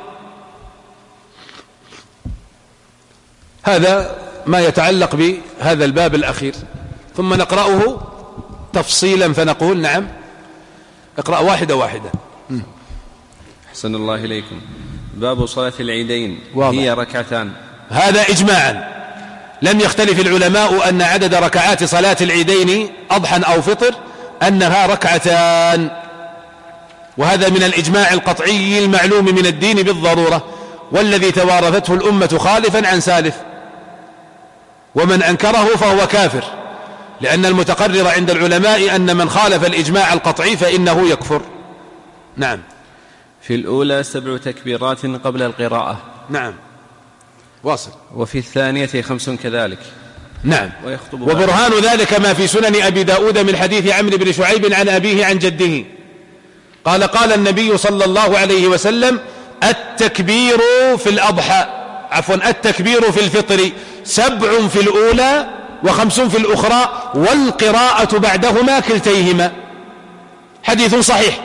S2: هذا ما يتعلق بهذا الباب الأخير، ثم نقرأه تفصيلا فنقول نعم. اقرأ واحدة واحدة.
S3: أحسن الله إليكم. باب صلاة العيدين
S2: واضح.
S3: هي ركعتان.
S2: هذا إجماعا لم يختلف العلماء أن عدد ركعات صلاة العيدين أضحى أو فطر أنها ركعتان، وهذا من الإجماع القطعي المعلوم من الدين بالضرورة، والذي توارثته الأمة خالفا عن سالف، ومن أنكره فهو كافر، لأن المتقرر عند العلماء أن من خالف الإجماع القطعي فإنه يكفر. نعم.
S3: في الأولى 7 تكبيرات قبل القراءة.
S2: نعم. واصل.
S3: وفي الثانية 5 كذلك.
S2: نعم. وبرهان ذلك ما في سنن أبي داود من حديث عمرو بن شعيب عن أبيه عن جده قال: قال النبي صلى الله عليه وسلم: التكبير في الأضحى التكبير في الفطر 7 في الأولى و5 في الأخرى، والقراءة بعدهما كلتيهما. حديث صحيح.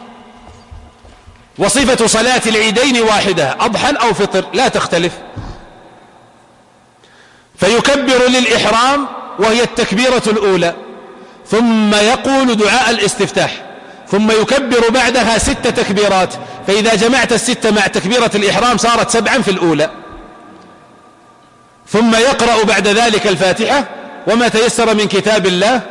S2: وصفة صلاة العيدين واحدة، أضحى أو فطر لا تختلف. فيكبر للإحرام وهي التكبيرة الأولى، ثم يقول دعاء الاستفتاح، ثم يكبر بعدها 6 تكبيرات، فإذا جمعت 6 مع تكبيرة الإحرام صارت 7 في الأولى، ثم يقرأ بعد ذلك الفاتحة وما تيسر من كتاب الله،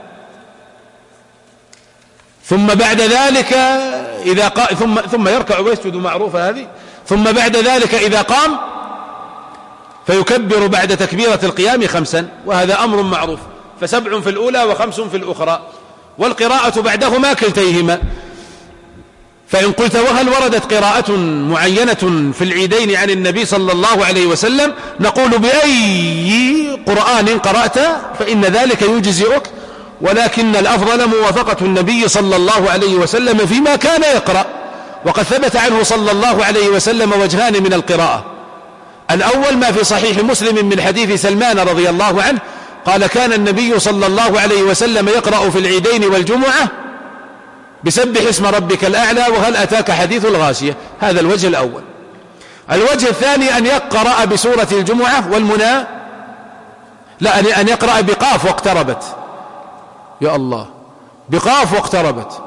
S2: ثم بعد ذلك إذا ثم يركع ويسجد، معروفة هذه. ثم بعد ذلك إذا قام فيكبر بعد تكبيرة القيام 5، وهذا أمر معروف. ف7 في الأولى و5 في الأخرى، والقراءة بعدهما كلتيهما. فإن قلت: وهل وردت قراءة معينة في العيدين عن النبي صلى الله عليه وسلم؟ نقول: بأي قرآن قرأت فإن ذلك يجزئك، ولكن الأفضل موافقة النبي صلى الله عليه وسلم فيما كان يقرأ. وقد ثبت عنه صلى الله عليه وسلم وجهان من القراءة: الأول ما في صحيح مسلم من حديث سلمان رضي الله عنه قال: كان النبي صلى الله عليه وسلم يقرأ في العيدين والجمعة بسبح اسم ربك الأعلى وهل أتاك حديث الغاشية. هذا الوجه الأول. الوجه الثاني أن يقرأ بسورة الجمعة والمنى، لا، أن يقرأ بقاف واقتربت. يا الله، بقاف واقتربت.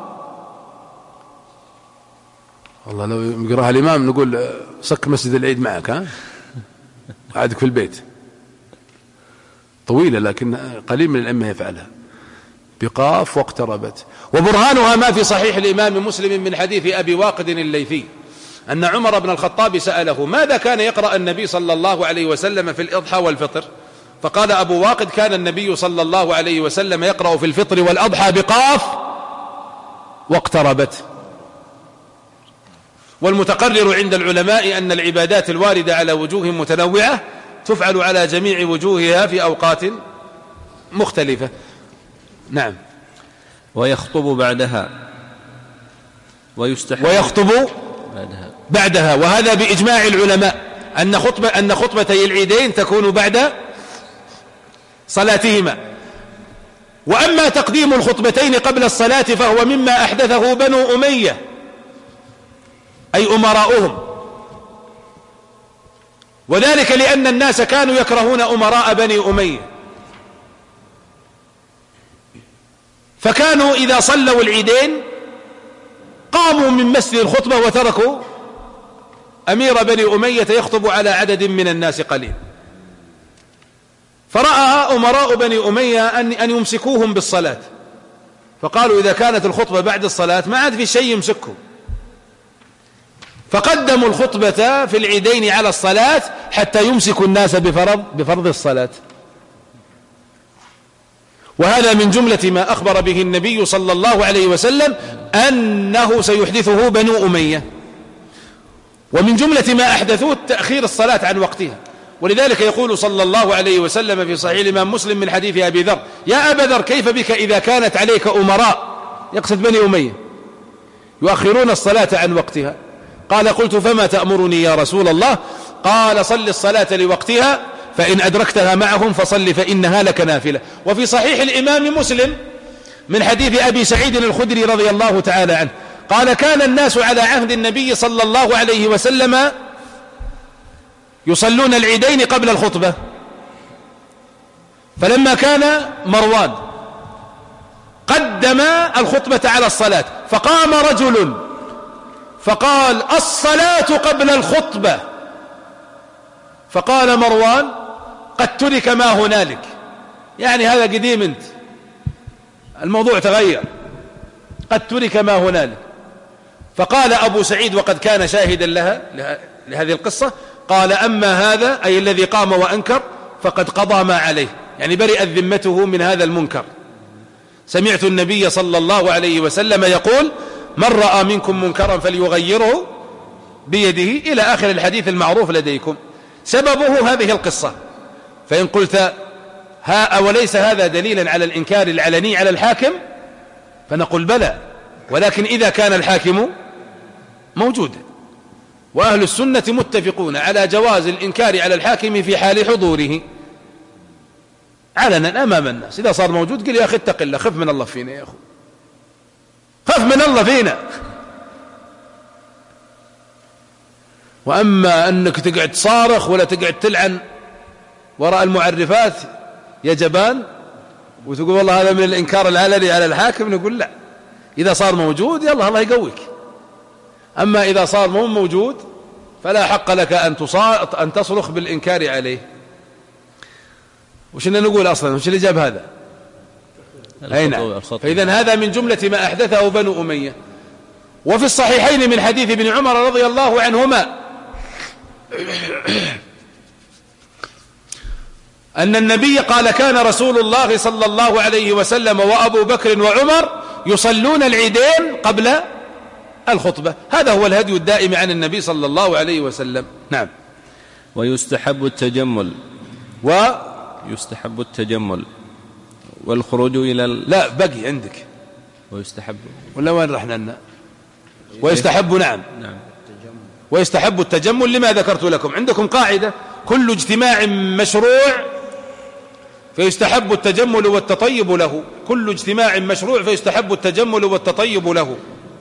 S2: والله لو يقرأها الإمام نقول صك مسجد العيد معك، ها قاعدك في البيت. طويلة لكن قليل من الأئمة يفعلها. بقاف واقتربت. وبرهانها ما في صحيح الإمام مسلم من حديث أبي واقد الليثي أن عمر بن الخطاب سأله: ماذا كان يقرأ النبي صلى الله عليه وسلم في الإضحى والفطر؟ فقال أبو واقد: كان النبي صلى الله عليه وسلم يقرأ في الفطر والأضحى بقاف واقتربت. والمتقرر عند العلماء أن العبادات الواردة على وجوه متنوعة تفعل على جميع وجوهها في أوقات مختلفة. نعم.
S3: ويخطب بعدها
S2: ويخطب بعدها، وهذا بإجماع العلماء أن خطبتي العيدين تكون بعد صلاتهما. وأما تقديم الخطبتين قبل الصلاة فهو مما أحدثه بنو أمية، أي أمراؤهم، وذلك لأن الناس كانوا يكرهون أمراء بني أمية، فكانوا إذا صلوا العيدين قاموا من مسجد الخطبة وتركوا أمير بني أمية يخطب على عدد من الناس قليل. فرأى أمراء بني أمية أن يمسكوهم بالصلاة، فقالوا إذا كانت الخطبة بعد الصلاة ما عاد في شيء يمسكهم، فقدموا الخطبة في العيدين على الصلاة حتى يمسكوا الناس بفرض الصلاة. وهذا من جملة ما أخبر به النبي صلى الله عليه وسلم أنه سيحدثه بنو أمية، ومن جملة ما أحدثوه تأخير الصلاة عن وقتها. ولذلك يقول صلى الله عليه وسلم في صحيح الإمام مسلم من حديث أبي ذر: يا أبا ذر، كيف بك إذا كانت عليك أمراء، يقصد بني أمية، يؤخرون الصلاة عن وقتها؟ قال: قلت فما تأمرني يا رسول الله؟ قال: صل الصلاة لوقتها، فإن أدركتها معهم فصل فإنها لك نافلة. وفي صحيح الإمام مسلم من حديث أبي سعيد الخدري رضي الله تعالى عنه قال: كان الناس على عهد النبي صلى الله عليه وسلم يصلون العيدين قبل الخطبة، فلما كان مروان قدم الخطبة على الصلاة، فقام رجل فقال: الصلاة قبل الخطبة. فقال مروان: قد ترك ما هنالك، يعني هذا قديم، انت الموضوع تغير، قد ترك ما هنالك. فقال أبو سعيد وقد كان شاهدا لهذه القصة، قال: أما هذا، أي الذي قام وأنكر، فقد قضى ما عليه، يعني برئت ذمته من هذا المنكر. سمعت النبي صلى الله عليه وسلم يقول: من رأى منكم منكرا فليغيره بيده، إلى آخر الحديث المعروف لديكم. سببه هذه القصة. فإن قلت: أوليس هذا دليلا على الإنكار العلني على الحاكم؟ فنقول: بلى، ولكن إذا كان الحاكم موجودا. وأهل السنة متفقون على جواز الإنكار على الحاكم في حال حضوره علنا أمام الناس. إذا صار موجود قل: يا أخي اتق الله، خف من الله فينا يا أخو، خف من الله فينا. وأما أنك تقعد تصارخ ولا تقعد تلعن وراء المعرفات يا جبان وتقول والله هذا من الإنكار العلني على الحاكم، نقول لا، إذا صار موجود يلا الله يقويك. أما إذا صار مو موجود فلا حق لك أن تصرخ بالإنكار عليه. وش نقول أصلا؟ وش اللي جاب هذا؟ فإذن هذا من جملة ما أحدثه بنو أمية. وفي الصحيحين من حديث ابن عمر رضي الله عنهما أن النبي قال: كان رسول الله صلى الله عليه وسلم وأبو بكر وعمر يصلون العيدين قبل الخطبة. هذا هو الهدي الدائم عن النبي صلى الله عليه وسلم. نعم.
S3: ويستحب التجمل والخروج إلى
S2: لا بقي عندك
S3: ويستحب
S2: ولا وين رحنا لنا؟ ويستحب. نعم. ويستحب التجمل لما ذكرت لكم. عندكم قاعدة: كل اجتماع مشروع فيستحب التجمل والتطيب له. كل اجتماع مشروع فيستحب التجمل والتطيب له.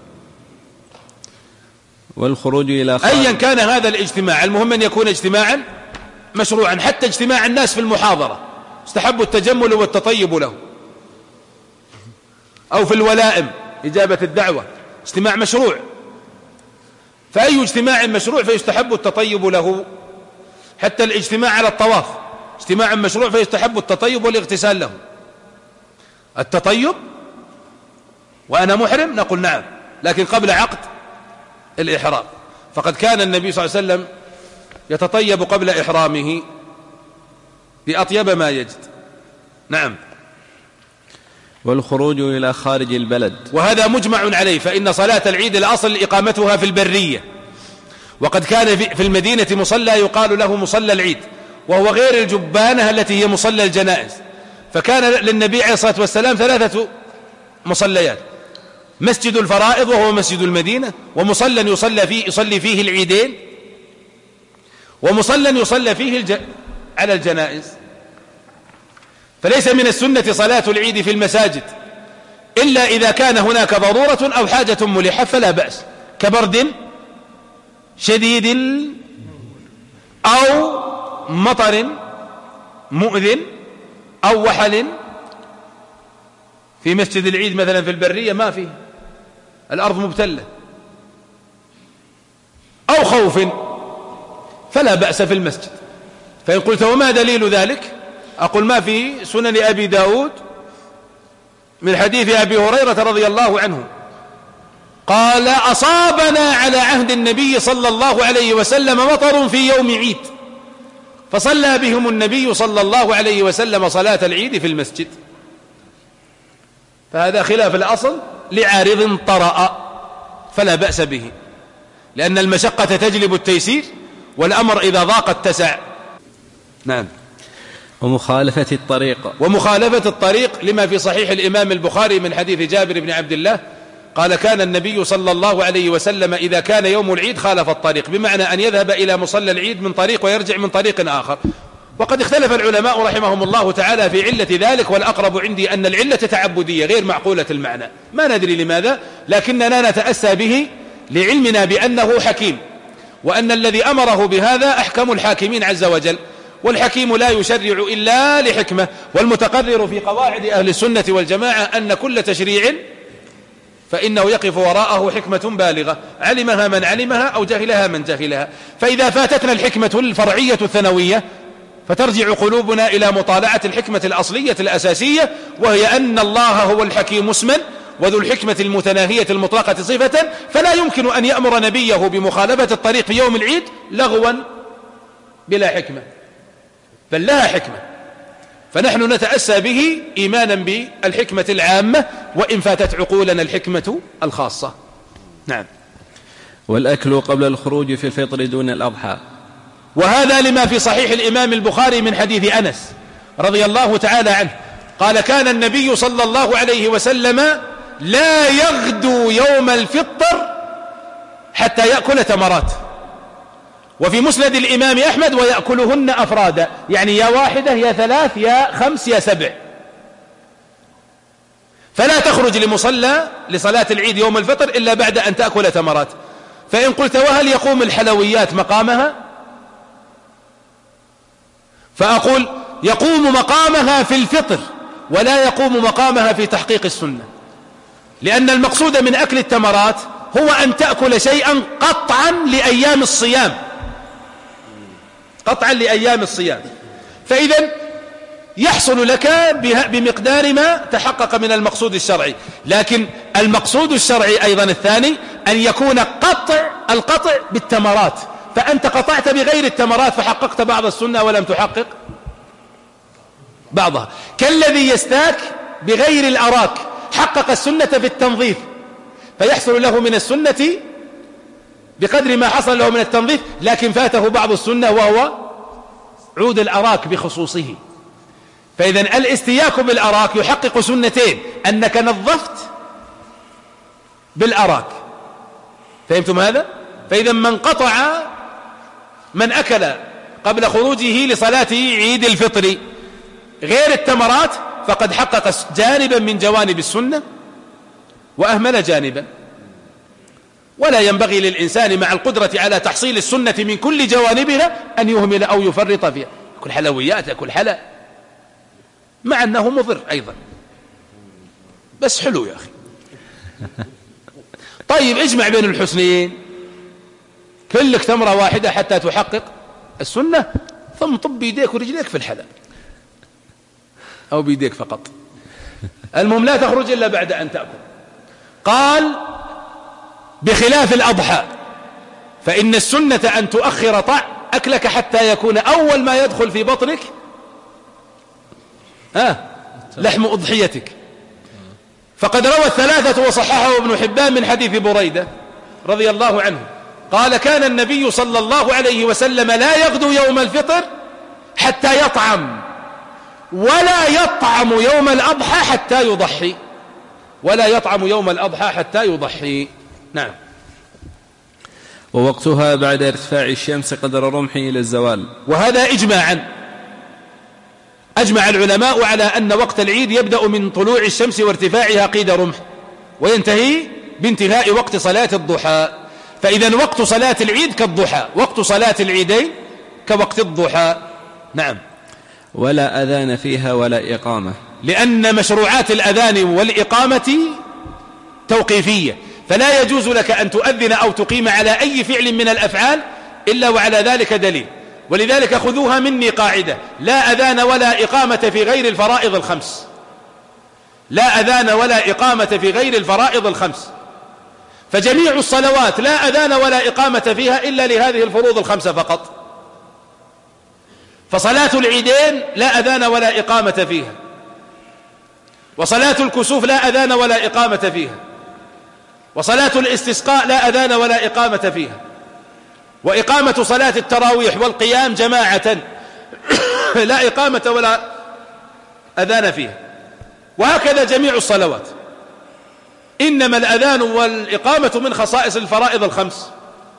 S3: والخروج إلى
S2: أيا كان هذا الاجتماع، المهم أن يكون اجتماعا مشروعا. حتى اجتماع الناس في المحاضرة استحب التجمل والتطيب له، أو في الولائم إجابة الدعوة اجتماع مشروع. فأي اجتماع مشروع فيستحب التطيب له. حتى الاجتماع على الطواف اجتماع مشروع فيستحب التطيب والاغتسال له. التطيب وأنا محرم نقول نعم، لكن قبل عقد الإحرام، فقد كان النبي صلى الله عليه وسلم يتطيب قبل إحرامه بأطيب ما يجد. نعم.
S3: والخروج إلى خارج البلد،
S2: وهذا مجمع عليه، فإن صلاة العيد الأصل إقامتها في البرية، وقد كان في المدينة مصلى يقال له مصلى العيد، وهو غير الجبانة التي هي مصلى الجنائز. فكان للنبي عليه الصلاة والسلام 3 مصليات: مسجد الفرائض وهو مسجد المدينة، ومصلى يصلي فيه العيدين، ومصلى يصلى فيه على الجنائز. فليس من السنة صلاة العيد في المساجد إلا إذا كان هناك ضرورة أو حاجة ملحة فلا بأس، كبرد شديد أو مطر مؤذن أو وحل. في مسجد العيد مثلا في البرية ما فيه، الأرض مبتلة، أو خوف، فلا بأس في المسجد. فإن قلت وما دليل ذلك؟ أقول ما في سنن أبي داود من حديث أبي هريرة رضي الله عنه قال أصابنا على عهد النبي صلى الله عليه وسلم مطر في يوم عيد فصلى بهم النبي صلى الله عليه وسلم صلاة العيد في المسجد. فهذا خلاف الأصل لعارض طرأ فلا بأس به، لأن المشقة تجلب التيسير، والأمر إذا ضاق اتسع. نعم.
S3: ومخالفة
S2: الطريق لما في صحيح الإمام البخاري من حديث جابر بن عبد الله قال كان النبي صلى الله عليه وسلم إذا كان يوم العيد خالف الطريق، بمعنى أن يذهب إلى مصلى العيد من طريق ويرجع من طريق آخر. وقد اختلف العلماء رحمهم الله تعالى في علة ذلك، والأقرب عندي أن العلة تعبدية غير معقولة المعنى، ما ندري لماذا، لكننا نتأسى به لعلمنا بأنه حكيم، وأن الذي أمره بهذا أحكم الحاكمين عز وجل، والحكيم لا يشرع إلا لحكمة. والمتقرر في قواعد أهل السنة والجماعة أن كل تشريع فإنه يقف وراءه حكمة بالغة علمها من علمها أو جهلها من جهلها. فإذا فاتتنا الحكمة الفرعية الثانوية فترجع قلوبنا إلى مطالعة الحكمة الأصلية الأساسية، وهي أن الله هو الحكيم اسما وذو الحكمة المتناهية المطلقة صفة، فلا يمكن أن يأمر نبيه بمخالفة الطريق في يوم العيد لغوا بلا حكمة، بل لها حكمة، فنحن نتأسى به إيمانا بالحكمة العامة وإن فاتت عقولنا الحكمة الخاصة. نعم.
S3: والأكل قبل الخروج في الفطر دون الأضحى،
S2: وهذا لما في صحيح الإمام البخاري من حديث أنس رضي الله تعالى عنه قال كان النبي صلى الله عليه وسلم لا يغدو يوم الفطر حتى يأكل تمرات. وفي مسند الإمام أحمد ويأكلهن أفرادا، يعني يا واحدة يا ثلاث يا خمس يا سبع، فلا تخرج لصلاة العيد يوم الفطر إلا بعد أن تأكل تمرات. فإن قلت وهل يقوم الحلويات مقامها؟ فأقول يقوم مقامها في الفطر ولا يقوم مقامها في تحقيق السنة، لأن المقصود من أكل التمرات هو أن تأكل شيئا قطعا لأيام الصيام، قطعا لأيام الصيام، فإذا يحصل لك بمقدار ما تحقق من المقصود الشرعي. لكن المقصود الشرعي أيضا الثاني أن يكون القطع بالتمرات، فأنت قطعت بغير التمرات فحققت بعض السنة ولم تحقق بعضها، كالذي يستاك بغير الأراك حقق السنة في التنظيف فيحصل له من السنة بقدر ما حصل له من التنظيف، لكن فاته بعض السنة وهو عود الأراك بخصوصه. فإذا الاستياك بالأراك يحقق سنتين، أنك نظفت بالأراك، فهمتم هذا؟ فإذا من أكل قبل خروجه لصلاة عيد الفطر غير التمرات فقد حقق جانبا من جوانب السنة وأهمل جانبا. ولا ينبغي للإنسان مع القدرة على تحصيل السنة من كل جوانبها أن يهمل أو يفرط فيها، يأكل حلويات يأكل حلا، مع أنه مضر أيضا، بس حلو يا أخي. طيب اجمع بين الحسنين، كلك تمرة واحدة حتى تحقق السنة، ثم طب بيديك ورجليك في الحلا أو بيديك فقط، المهم لا تخرج إلا بعد أن تأكل. قال بخلاف الأضحى فإن السنة أن تؤخر أكلك حتى يكون أول ما يدخل في بطنك لحم أضحيتك. فقد روى الثلاثة وصححه ابن حبان من حديث بريدة رضي الله عنه قال كان النبي صلى الله عليه وسلم لا يغدو يوم الفطر حتى يطعم، ولا يطعم يوم الأضحى حتى يضحي، ولا يطعم يوم الأضحى حتى يضحي. نعم.
S3: ووقتها بعد ارتفاع الشمس قدر رمح إلى الزوال،
S2: وهذا إجماعا أجمع العلماء على أن وقت العيد يبدأ من طلوع الشمس وارتفاعها قيد رمح وينتهي بانتهاء وقت صلاة الضحى. فإذا وقت صلاة العيد كالضحى، وقت صلاة العيدين كوقت الضحى. نعم.
S3: ولا أذان فيها ولا إقامة،
S2: لأن مشروعات الأذان والإقامة توقيفية، فلا يجوز لك أن تؤذن أو تقيم على أي فعل من الأفعال إلا وعلى ذلك دليل. ولذلك خذوها مني قاعدة: لا أذان ولا إقامة في غير الفرائض الخمس. لا أذان ولا إقامة في غير الفرائض الخمس. فجميع الصلوات لا أذان ولا إقامة فيها إلا لهذه الفروض الخمسة فقط. فصلاة العيدين لا أذان ولا إقامة فيها، وصلاة الكسوف لا أذان ولا إقامة فيها، وصلاة الاستسقاء لا أذان ولا إقامة فيها، وإقامة صلاة التراويح والقيام جماعة لا إقامة ولا أذان فيها. وهكذا جميع الصلوات، إنما الأذان والإقامة من خصائص الفرائض الخمس.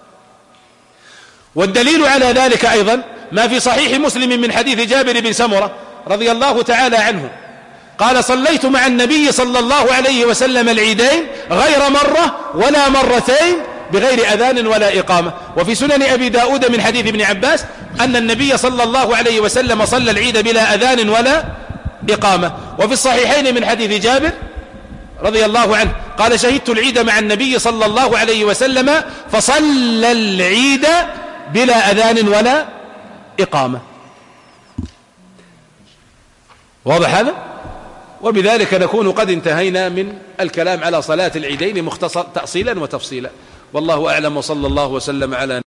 S2: والدليل على ذلك أيضا ما في صحيح مسلم من حديث جابر بن سمرة رضي الله تعالى عنه قال: صليت مع النبي صلى الله عليه وسلم العيدين غير مرة ولا مرتين بغير أذان ولا إقامة. وفي سنن أبي داود من حديث ابن عباس أن النبي صلى الله عليه وسلم صلى العيد بلا أذان ولا إقامة. وفي الصحيحين من حديث جابر رضي الله عنه قال: شهدت العيد مع النبي صلى الله عليه وسلم فصلى العيد بلا أذان ولا إقامة. واضح هذا؟ وبذلك نكون قد انتهينا من الكلام على صلاة العيدين مختصر تأصيلا وتفصيلا، والله أعلم، وصلى الله وسلم على